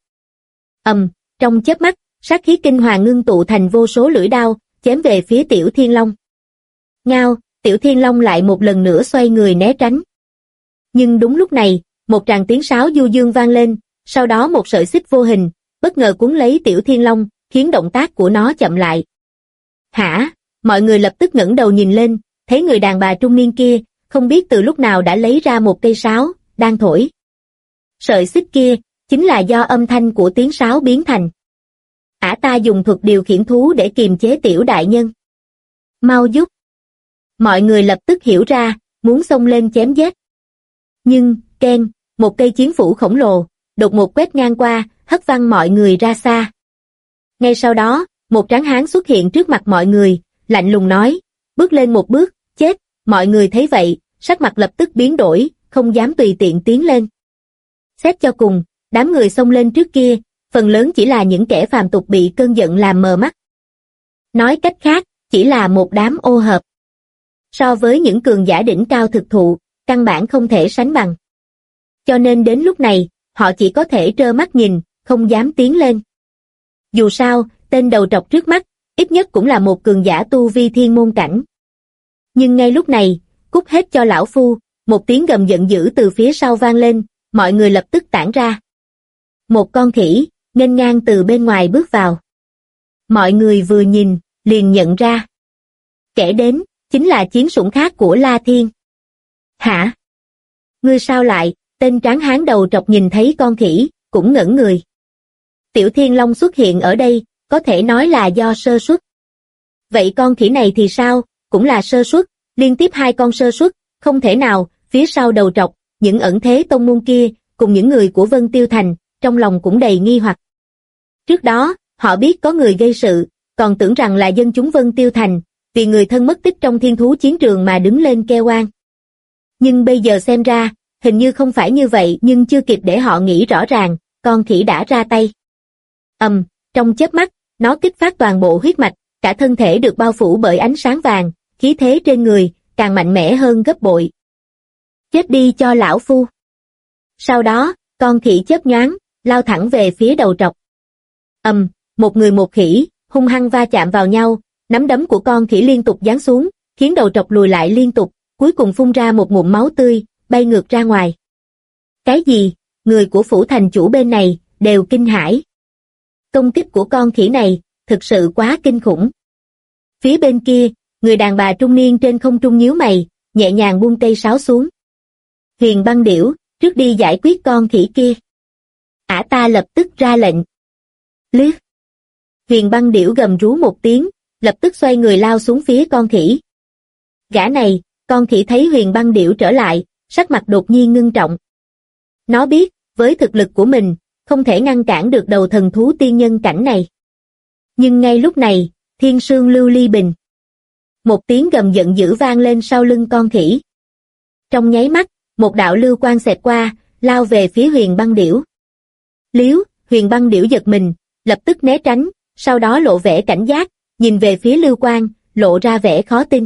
Trong chớp mắt, sát khí kinh hoàng ngưng tụ thành vô số lưỡi đao, chém về phía Tiểu Thiên Long. Ngao, Tiểu Thiên Long lại một lần nữa xoay người né tránh. Nhưng đúng lúc này, một tràng tiếng sáo du dương vang lên, sau đó một sợi xích vô hình, bất ngờ cuốn lấy Tiểu Thiên Long, khiến động tác của nó chậm lại. Hả? Mọi người lập tức ngẩng đầu nhìn lên, thấy người đàn bà trung niên kia, không biết từ lúc nào đã lấy ra một cây sáo, đang thổi. Sợi xích kia, chính là do âm thanh của tiếng sáo biến thành. Ả ta dùng thuật điều khiển thú để kiềm chế Tiểu đại nhân. Mau giúp! Mọi người lập tức hiểu ra, muốn xông lên chém giết. Nhưng, keng, một cây chiến phủ khổng lồ, đột ngột quét ngang qua, hất văng mọi người ra xa. Ngay sau đó, một tráng hán xuất hiện trước mặt mọi người, lạnh lùng nói, bước lên một bước, chết, mọi người thấy vậy, sắc mặt lập tức biến đổi, không dám tùy tiện tiến lên. Xét cho cùng, đám người xông lên trước kia, phần lớn chỉ là những kẻ phàm tục bị cơn giận làm mờ mắt. Nói cách khác, chỉ là một đám ô hợp. So với những cường giả đỉnh cao thực thụ, căn bản không thể sánh bằng. Cho nên đến lúc này, họ chỉ có thể trơ mắt nhìn, không dám tiến lên. Dù sao, tên đầu trọc trước mắt, ít nhất cũng là một cường giả tu vi thiên môn cảnh. Nhưng ngay lúc này, cút hết cho lão phu, một tiếng gầm giận dữ từ phía sau vang lên, mọi người lập tức tản ra. Một con khỉ, nghênh ngang từ bên ngoài bước vào. Mọi người vừa nhìn, liền nhận ra. Kẻ đến, chính là chiến sủng khác của La Thiên. Hả? Ngươi sao lại? Tên tráng hán đầu trọc nhìn thấy con khỉ, cũng ngẩn người. Tiểu Thiên Long xuất hiện ở đây, có thể nói là do sơ suất. Vậy con khỉ này thì sao? Cũng là sơ suất, liên tiếp 2 con sơ suất, không thể nào, phía sau đầu trọc, những ẩn thế tông môn kia, cùng những người của Vân Tiêu Thành, trong lòng cũng đầy nghi hoặc. Trước đó, họ biết có người gây sự, còn tưởng rằng là dân chúng Vân Tiêu Thành, vì người thân mất tích trong thiên thú chiến trường mà đứng lên kêu oan. Nhưng bây giờ xem ra, hình như không phải như vậy, nhưng chưa kịp để họ nghĩ rõ ràng, con khỉ đã ra tay. Trong chớp mắt, nó kích phát toàn bộ huyết mạch, cả thân thể được bao phủ bởi ánh sáng vàng, khí thế trên người, càng mạnh mẽ hơn gấp bội. Chết đi cho lão phu. Sau đó, con khỉ chớp nhoáng, lao thẳng về phía đầu trọc. Một người một khỉ, hung hăng va chạm vào nhau, nắm đấm của con khỉ liên tục giáng xuống, khiến đầu trọc lùi lại liên tục, cuối cùng phun ra một ngụm máu tươi, bay ngược ra ngoài. Cái gì? Người của phủ thành chủ bên này, đều kinh hãi. Công kích của con khỉ này, thực sự quá kinh khủng. Phía bên kia, người đàn bà trung niên trên không trung nhíu mày, nhẹ nhàng buông cây sáo xuống. Huyền băng điểu, trước đi giải quyết con khỉ kia. Ả ta lập tức ra lệnh. Liếc. Huyền băng điểu gầm rú một tiếng, lập tức xoay người lao xuống phía con khỉ. Gã này, con khỉ thấy Huyền Băng Điểu trở lại, sắc mặt đột nhiên ngưng trọng. Nó biết, với thực lực của mình, không thể ngăn cản được đầu thần thú tiên nhân cảnh này. Nhưng ngay lúc này, thiên sương lưu ly bình. Một tiếng gầm giận dữ vang lên sau lưng con khỉ. Trong nháy mắt, một đạo lưu quang xẹt qua, lao về phía Huyền Băng Điểu. Liếu, Huyền Băng Điểu giật mình, lập tức né tránh, sau đó lộ vẻ cảnh giác, nhìn về phía lưu quang, lộ ra vẻ khó tin.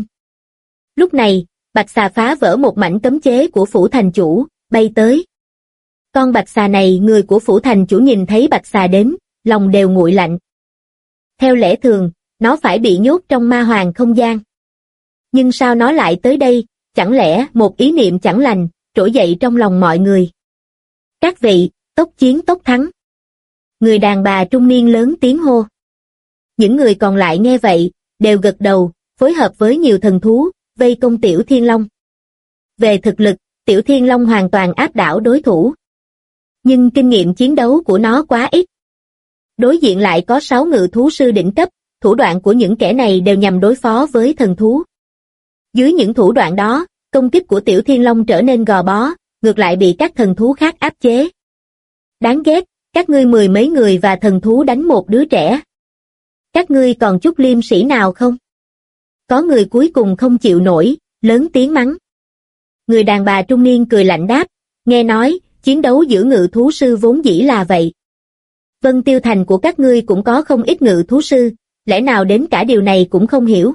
Lúc này, bạch xà phá vỡ một mảnh cấm chế của phủ thành chủ, bay tới. Con bạch xà này người của phủ thành chủ nhìn thấy bạch xà đến, lòng đều nguội lạnh. Theo lẽ thường, nó phải bị nhốt trong ma hoàng không gian. Nhưng sao nó lại tới đây, chẳng lẽ một ý niệm chẳng lành, trỗi dậy trong lòng mọi người. Các vị, tốc chiến tốc thắng. Người đàn bà trung niên lớn tiếng hô. Những người còn lại nghe vậy, đều gật đầu, phối hợp với nhiều thần thú, vây công Tiểu Thiên Long. Về thực lực, Tiểu Thiên Long hoàn toàn áp đảo đối thủ. Nhưng kinh nghiệm chiến đấu của nó quá ít. Đối diện lại có 6 ngự thú sư đỉnh cấp, thủ đoạn của những kẻ này đều nhằm đối phó với thần thú. Dưới những thủ đoạn đó, công kích của Tiểu Thiên Long trở nên gò bó, ngược lại bị các thần thú khác áp chế. Đáng ghét, các ngươi 10 mấy người và thần thú đánh một đứa trẻ. Các ngươi còn chút liêm sỉ nào không? Có người cuối cùng không chịu nổi, lớn tiếng mắng. Người đàn bà trung niên cười lạnh đáp, nghe nói, chiến đấu giữa ngự thú sư vốn dĩ là vậy. Vân Tiêu Thành của các ngươi cũng có không ít ngự thú sư, lẽ nào đến cả điều này cũng không hiểu.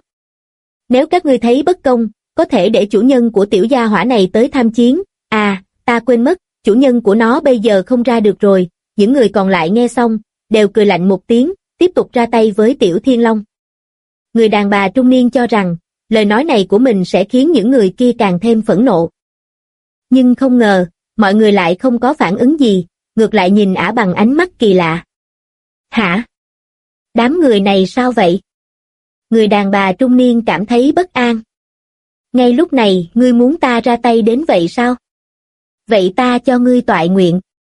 Nếu các ngươi thấy bất công, có thể để chủ nhân của tiểu gia hỏa này tới tham chiến. À, ta quên mất, chủ nhân của nó bây giờ không ra được rồi. Những người còn lại nghe xong, đều cười lạnh một tiếng, tiếp tục ra tay với Tiểu Thiên Long. Người đàn bà trung niên cho rằng, lời nói này của mình sẽ khiến những người kia càng thêm phẫn nộ. Nhưng không ngờ, mọi người lại không có phản ứng gì, ngược lại nhìn ả bằng ánh mắt kỳ lạ. Hả? Đám người này sao vậy? Người đàn bà trung niên cảm thấy bất an. Ngay lúc này, ngươi muốn ta ra tay đến vậy sao? Vậy ta cho ngươi toại nguyện.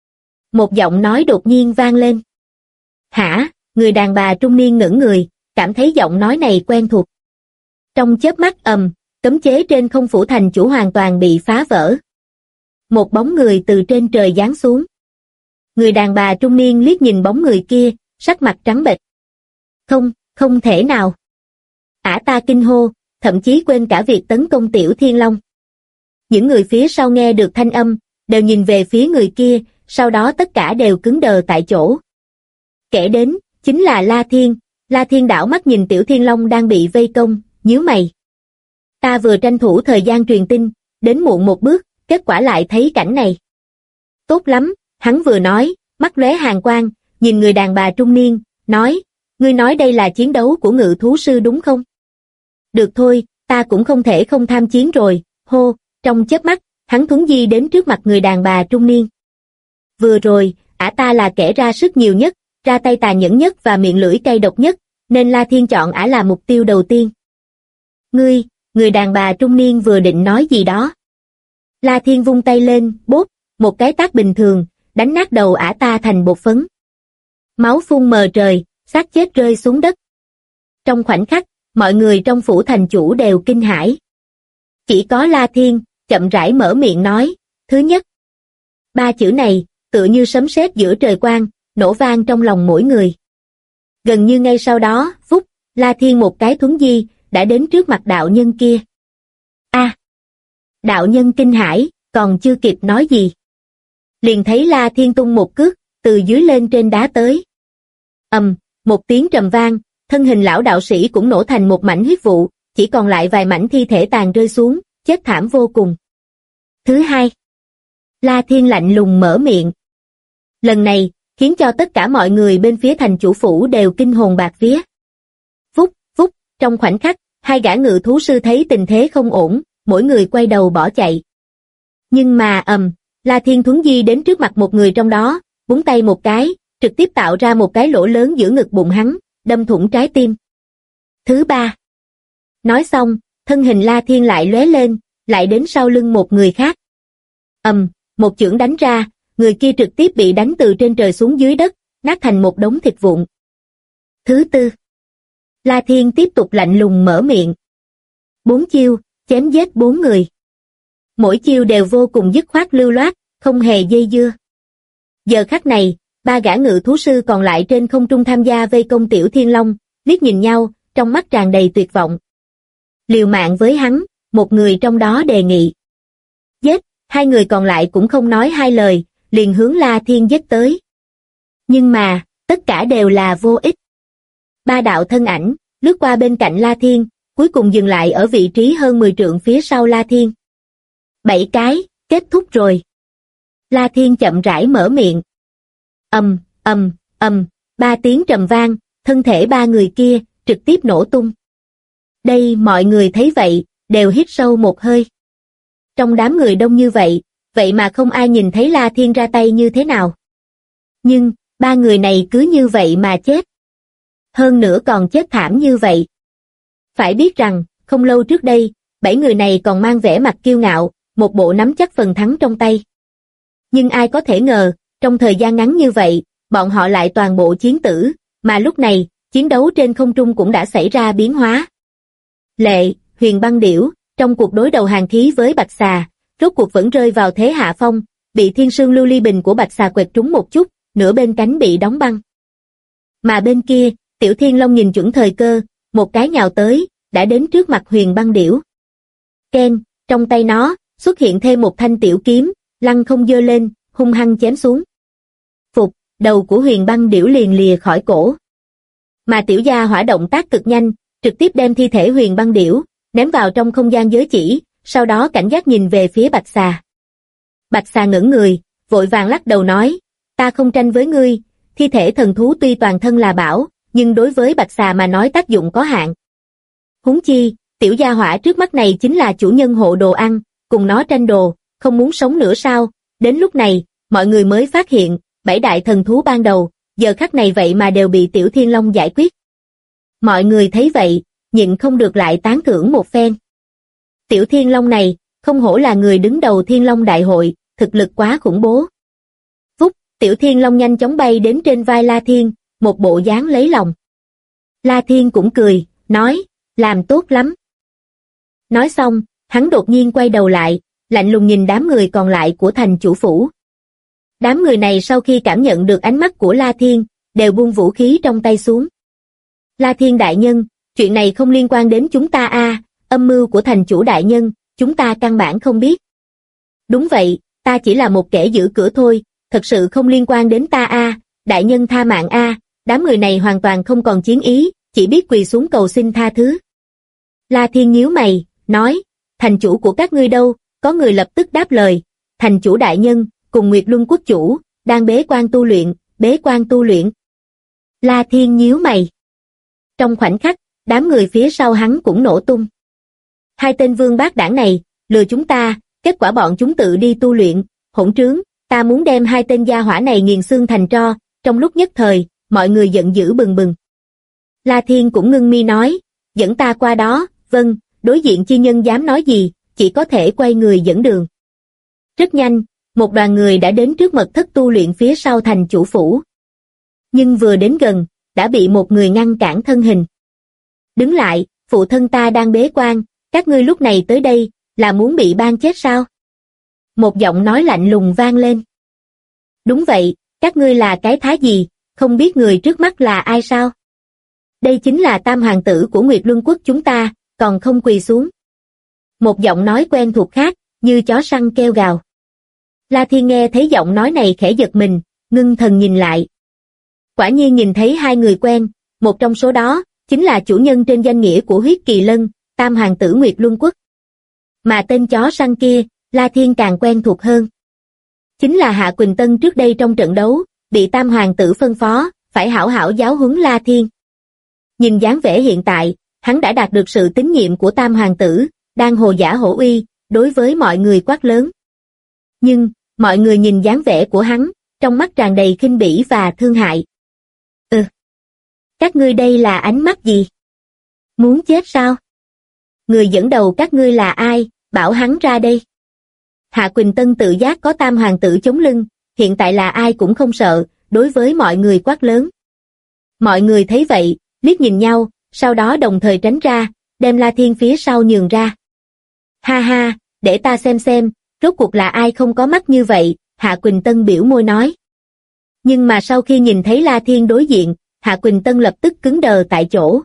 Một giọng nói đột nhiên vang lên. Hả? Người đàn bà trung niên ngẩn người, cảm thấy giọng nói này quen thuộc. Trong chớp mắt cấm chế trên không phủ thành chủ hoàn toàn bị phá vỡ. Một bóng người từ trên trời giáng xuống. Người đàn bà trung niên liếc nhìn bóng người kia, sắc mặt trắng bệch. Không thể nào. Ả ta kinh hô, thậm chí quên cả việc tấn công Tiểu Thiên Long. Những người phía sau nghe được thanh âm, đều nhìn về phía người kia, sau đó tất cả đều cứng đờ tại chỗ. Kể đến, chính là La Thiên. La Thiên đảo mắt nhìn Tiểu Thiên Long đang bị vây công, nhíu mày. Ta vừa tranh thủ thời gian truyền tin, đến muộn một bước, kết quả lại thấy cảnh này. Tốt lắm, hắn vừa nói, mắt lóe hàn quang, nhìn người đàn bà trung niên, nói, ngươi nói đây là chiến đấu của ngự thú sư đúng không? Được thôi, ta cũng không thể không tham chiến rồi, hô, trong chớp mắt, hắn thuấn di đến trước mặt người đàn bà trung niên. Vừa rồi, ả ta là kẻ ra sức nhiều nhất, ra tay tàn nhẫn nhất và miệng lưỡi cay độc nhất, nên La Thiên chọn ả là mục tiêu đầu tiên. Người đàn bà trung niên vừa định nói gì đó. La Thiên vung tay lên, bốp, một cái tát bình thường, đánh nát đầu ả ta thành bột phấn. Máu phun mờ trời, xác chết rơi xuống đất. Trong khoảnh khắc, mọi người trong phủ thành chủ đều kinh hãi. Chỉ có La Thiên, chậm rãi mở miệng nói, thứ nhất. 3 chữ này, tựa như sấm sét giữa trời quang, nổ vang trong lòng mỗi người. Gần như ngay sau đó, phút, La Thiên một cái thuấn di, đã đến trước mặt đạo nhân kia. A! Đạo nhân kinh hãi, còn chưa kịp nói gì. Liền thấy La Thiên tung một cước, từ dưới lên trên đá tới. Một tiếng trầm vang, thân hình lão đạo sĩ cũng nổ thành một mảnh huyết vụ, chỉ còn lại vài mảnh thi thể tàn rơi xuống, chết thảm vô cùng. Thứ hai. La Thiên lạnh lùng mở miệng. Lần này, khiến cho tất cả mọi người bên phía thành chủ phủ đều kinh hồn bạt vía. Vút, trong khoảnh khắc, 2 gã ngự thú sư thấy tình thế không ổn, mỗi người quay đầu bỏ chạy. Nhưng mà La Thiên thuấn di đến trước mặt một người trong đó, búng tay một cái, trực tiếp tạo ra một cái lỗ lớn giữa ngực bụng hắn, đâm thủng trái tim. Thứ ba. Nói xong, thân hình La Thiên lại lóe lên, lại đến sau lưng một người khác. Một chưởng đánh ra, người kia trực tiếp bị đánh từ trên trời xuống dưới đất, nát thành một đống thịt vụn. Thứ tư. La Thiên tiếp tục lạnh lùng mở miệng. 4 chiêu, chém giết 4 người. Mỗi chiêu đều vô cùng dứt khoát lưu loát, không hề dây dưa. Giờ khắc này, 3 gã ngự thú sư còn lại trên không trung tham gia vây công Tiểu Thiên Long, liếc nhìn nhau, trong mắt tràn đầy tuyệt vọng. Liều mạng với hắn, một người trong đó đề nghị. Giết, 2 người còn lại cũng không nói hai lời, liền hướng La Thiên giết tới. Nhưng mà, tất cả đều là vô ích. 3 đạo thân ảnh, lướt qua bên cạnh La Thiên, cuối cùng dừng lại ở vị trí hơn 10 trượng phía sau La Thiên. 7 cái, kết thúc rồi. La Thiên chậm rãi mở miệng. Ầm, ầm, ầm, 3 tiếng trầm vang, thân thể 3 người kia trực tiếp nổ tung. Đây mọi người thấy vậy, đều hít sâu một hơi. Trong đám người đông như vậy, vậy mà không ai nhìn thấy La Thiên ra tay như thế nào. Nhưng, 3 người này cứ như vậy mà chết. Hơn nữa còn chết thảm như vậy. Phải biết rằng, không lâu trước đây, 7 người này còn mang vẻ mặt kiêu ngạo, một bộ nắm chắc phần thắng trong tay. Nhưng ai có thể ngờ, trong thời gian ngắn như vậy, bọn họ lại toàn bộ chiến tử, mà lúc này, chiến đấu trên không trung cũng đã xảy ra biến hóa. Lệ, Huyền Băng Điểu, trong cuộc đối đầu hàn khí với Bạch Xà, rốt cuộc vẫn rơi vào thế hạ phong, bị Thiên Sương Lưu Ly Bình của Bạch Xà quẹt trúng một chút, nửa bên cánh bị đóng băng. Mà bên kia, Tiểu Thiên Long nhìn chuẩn thời cơ, một cái nhào tới, đã đến trước mặt Huyền Băng Điểu. Keng, trong tay nó, xuất hiện thêm một thanh tiểu kiếm, lăng không giơ lên, hung hăng chém xuống. Phục, đầu của Huyền Băng Điểu liền lìa khỏi cổ. Mà Tiểu Gia Hỏa động tác cực nhanh, trực tiếp đem thi thể Huyền Băng Điểu ném vào trong không gian giới chỉ, sau đó cảnh giác nhìn về phía Bạch Xà. Bạch Xà ngẩng người, vội vàng lắc đầu nói, ta không tranh với ngươi, thi thể thần thú tuy toàn thân là bảo, nhưng đối với Bạch Xà mà nói tác dụng có hạn. Huống chi, Tiểu Gia Hỏa trước mắt này chính là chủ nhân hộ đồ ăn, cùng nó tranh đồ, không muốn sống nữa sao? Đến lúc này, mọi người mới phát hiện, 7 đại thần thú ban đầu, giờ khắc này vậy mà đều bị Tiểu Thiên Long giải quyết. Mọi người thấy vậy, nhịn không được lại tán thưởng một phen. Tiểu Thiên Long này, không hổ là người đứng đầu Thiên Long Đại hội, thực lực quá khủng bố. Phúc, Tiểu Thiên Long nhanh chóng bay đến trên vai La Thiên, một bộ dáng lấy lòng. La Thiên cũng cười, nói, làm tốt lắm. Nói xong, hắn đột nhiên quay đầu lại, lạnh lùng nhìn đám người còn lại của thành chủ phủ. Đám người này sau khi cảm nhận được ánh mắt của La Thiên, đều buông vũ khí trong tay xuống. La Thiên đại nhân, chuyện này không liên quan đến chúng ta âm mưu của thành chủ đại nhân, chúng ta căn bản không biết. Đúng vậy, ta chỉ là một kẻ giữ cửa thôi, thật sự không liên quan đến ta đại nhân tha mạng đám người này hoàn toàn không còn chiến ý, chỉ biết quỳ xuống cầu xin tha thứ. La Thiên nhíu mày, nói, thành chủ của các ngươi đâu? Có người lập tức đáp lời, thành chủ đại nhân, cùng Nguyệt Luân quốc chủ, đang bế quan tu luyện. La Thiên nhíu mày. Trong khoảnh khắc, đám người phía sau hắn cũng nổ tung. 2 tên vương bát đảng này, lừa chúng ta, kết quả bọn chúng tự đi tu luyện, hỗn trướng, ta muốn đem 2 tên gia hỏa này nghiền xương thành tro. Trong lúc nhất thời, mọi người giận dữ bừng bừng. La Thiên cũng ngưng mi nói, dẫn ta qua đó, vâng, đối diện chi nhân dám nói gì, chỉ có thể quay người dẫn đường. Rất nhanh, một đoàn người đã đến trước mật thất tu luyện phía sau thành chủ phủ. Nhưng vừa đến gần, đã bị một người ngăn cản thân hình. Đứng lại, phụ thân ta đang bế quan, các ngươi lúc này tới đây, là muốn bị ban chết sao? Một giọng nói lạnh lùng vang lên. Đúng vậy, các ngươi là cái thá gì, không biết người trước mắt là ai sao? Đây chính là tam hoàng tử của Nguyệt Luân quốc chúng ta, còn không quỳ xuống. Một giọng nói quen thuộc khác, như chó săn kêu gào. La Thiên nghe thấy giọng nói này khẽ giật mình, ngưng thần nhìn lại. Quả nhiên nhìn thấy 2 người quen, một trong số đó, chính là chủ nhân trên danh nghĩa của huyết kỳ lân, tam hoàng tử Nguyệt Luân quốc. Mà tên chó săn kia, La Thiên càng quen thuộc hơn. Chính là Hạ Quỳnh Tân trước đây trong trận đấu, bị tam hoàng tử phân phó, phải hảo hảo giáo huấn La Thiên. Nhìn dáng vẻ hiện tại, hắn đã đạt được sự tín nhiệm của tam hoàng tử, đang hồ giả hổ uy, đối với mọi người quát lớn. Nhưng, mọi người nhìn dáng vẻ của hắn, trong mắt tràn đầy khinh bỉ và thương hại. Các ngươi đây là ánh mắt gì? Muốn chết sao? Người dẫn đầu các ngươi là ai, bảo hắn ra đây. Hạ Quỳnh Tân tự giác có tam hoàng tử chống lưng, hiện tại là ai cũng không sợ, đối với mọi người quát lớn. Mọi người thấy vậy, liếc nhìn nhau, sau đó đồng thời tránh ra, đem La Thiên phía sau nhường ra. Ha ha, để ta xem, rốt cuộc là ai không có mắt như vậy, Hạ Quỳnh Tân biểu môi nói. Nhưng mà sau khi nhìn thấy La Thiên đối diện, Hạ Quỳnh Tân lập tức cứng đờ tại chỗ.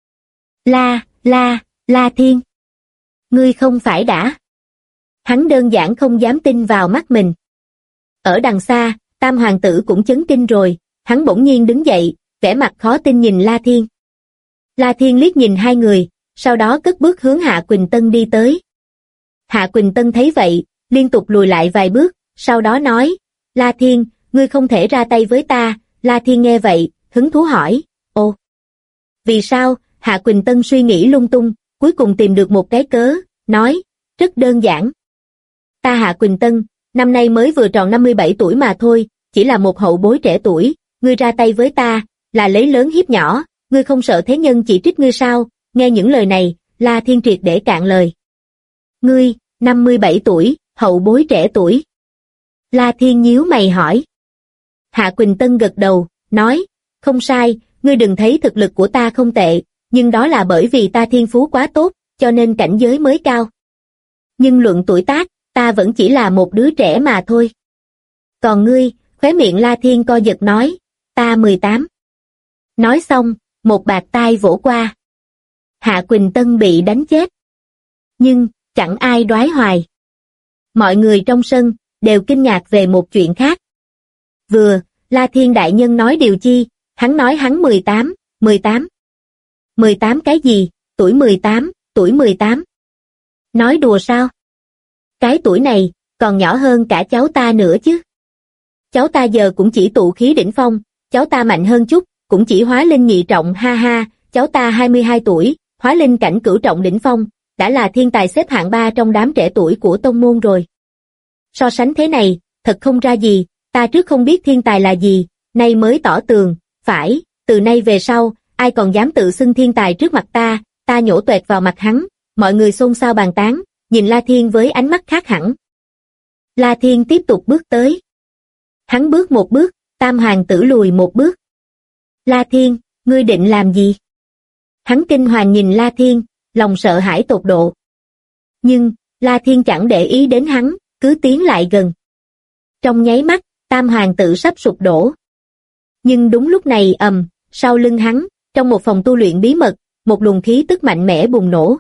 La Thiên. Ngươi không phải đã. Hắn đơn giản không dám tin vào mắt mình. Ở đằng xa, Tam hoàng tử cũng chấn kinh rồi, hắn bỗng nhiên đứng dậy, vẻ mặt khó tin nhìn La Thiên. La Thiên liếc nhìn hai người, sau đó cất bước hướng Hạ Quỳnh Tân đi tới. Hạ Quỳnh Tân thấy vậy, liên tục lùi lại vài bước, sau đó nói, La Thiên, ngươi không thể ra tay với ta. La Thiên nghe vậy, hứng thú hỏi, ồ, vì sao? Hạ Quỳnh Tân suy nghĩ lung tung, cuối cùng tìm được một cái cớ, nói, rất đơn giản. Ta Hạ Quỳnh Tân, năm nay mới vừa tròn 57 tuổi mà thôi, chỉ là một hậu bối trẻ tuổi, ngươi ra tay với ta, là lấy lớn hiếp nhỏ, ngươi không sợ thế nhân chỉ trích ngươi sao? Nghe những lời này, La Thiên triệt để cạn lời. Ngươi, 57 tuổi, hậu bối trẻ tuổi. La Thiên nhíu mày hỏi. Hạ Quỳnh Tân gật đầu, nói, không sai, ngươi đừng thấy thực lực của ta không tệ, nhưng đó là bởi vì ta thiên phú quá tốt, cho nên cảnh giới mới cao. Nhưng luận tuổi tác, ta vẫn chỉ là một đứa trẻ mà thôi. Còn ngươi, khóe miệng La Thiên co giật nói, ta 18. Nói xong, một bạt tai vỗ qua. Hạ Quỳnh Tân bị đánh chết. Nhưng, chẳng ai đoái hoài. Mọi người trong sân, đều kinh ngạc về một chuyện khác. Vừa, La Thiên đại nhân nói điều chi, hắn nói hắn 18. 18 cái gì, tuổi 18. Nói đùa sao? Cái tuổi này, còn nhỏ hơn cả cháu ta nữa chứ. Cháu ta giờ cũng chỉ tụ khí đỉnh phong, cháu ta mạnh hơn chút, cũng chỉ hóa linh nhị trọng ha ha, cháu ta 22 tuổi, hóa linh cảnh cửu trọng đỉnh phong, đã là thiên tài xếp hạng 3 trong đám trẻ tuổi của tông môn rồi. So sánh thế này, thật không ra gì, ta trước không biết thiên tài là gì, nay mới tỏ tường, phải, từ nay về sau, ai còn dám tự xưng thiên tài trước mặt ta nhổ toẹt vào mặt hắn, mọi người xôn xao bàn tán, nhìn La Thiên với ánh mắt khác hẳn. La Thiên tiếp tục bước tới. Hắn bước một bước, Tam hoàng tử lùi một bước. La Thiên, ngươi định làm gì? Hắn kinh hoàng nhìn La Thiên, lòng sợ hãi tột độ. Nhưng, La Thiên chẳng để ý đến hắn, cứ tiến lại gần. Trong nháy mắt, Tam hoàng tử sắp sụp đổ. Nhưng đúng lúc này sau lưng hắn, trong một phòng tu luyện bí mật, một luồng khí tức mạnh mẽ bùng nổ.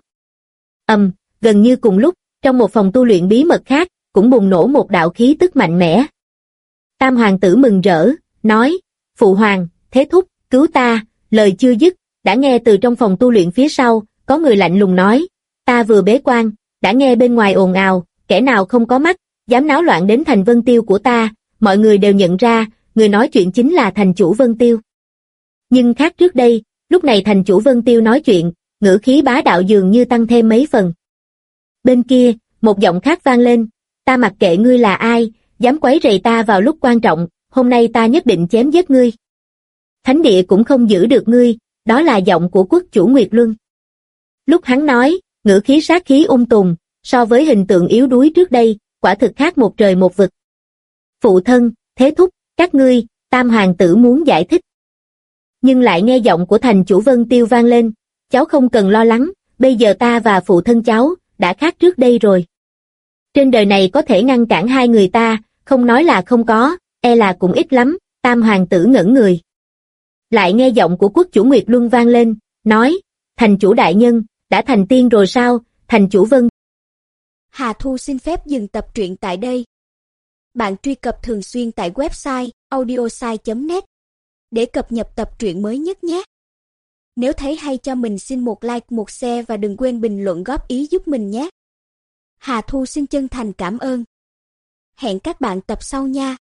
Gần như cùng lúc, trong một phòng tu luyện bí mật khác, cũng bùng nổ một đạo khí tức mạnh mẽ. Tam hoàng tử mừng rỡ, nói, Phụ hoàng, Thế thúc, cứu ta, lời chưa dứt, đã nghe từ trong phòng tu luyện phía sau, có người lạnh lùng nói, ta vừa bế quan, đã nghe bên ngoài ồn ào, kẻ nào không có mắt, dám náo loạn đến thành Vân Tiêu của ta, mọi người đều nhận ra, người nói chuyện chính là thành chủ Vân Tiêu. Nhưng khác trước đây, lúc này thành chủ Vân Tiêu nói chuyện, ngữ khí bá đạo dường như tăng thêm mấy phần. Bên kia, một giọng khác vang lên, ta mặc kệ ngươi là ai, dám quấy rầy ta vào lúc quan trọng, hôm nay ta nhất định chém giết ngươi. Thánh địa cũng không giữ được ngươi, đó là giọng của quốc chủ Nguyệt Luân. Lúc hắn nói, ngữ khí sát khí tùng, so với hình tượng yếu đuối trước đây, quả thực khác một trời một vực. Phụ thân, Thế thúc, các ngươi, Tam hoàng tử muốn giải thích. Nhưng lại nghe giọng của thành chủ Vân Tiêu vang lên, cháu không cần lo lắng, bây giờ ta và phụ thân cháu, đã khác trước đây rồi. Trên đời này có thể ngăn cản hai người ta, không nói là không có, e là cũng ít lắm. Tam hoàng tử ngẩn người. Lại nghe giọng của quốc chủ Nguyệt Luân vang lên, nói, thành chủ đại nhân, đã thành tiên rồi sao? Thành chủ Vân. Hà Thu xin phép dừng tập truyện tại đây. Bạn truy cập thường xuyên tại website audiosai.net để cập nhật tập truyện mới nhất nhé. Nếu thấy hay cho mình xin một like, một share và đừng quên bình luận góp ý giúp mình nhé. Hà Thu xin chân thành cảm ơn. Hẹn các bạn tập sau nha.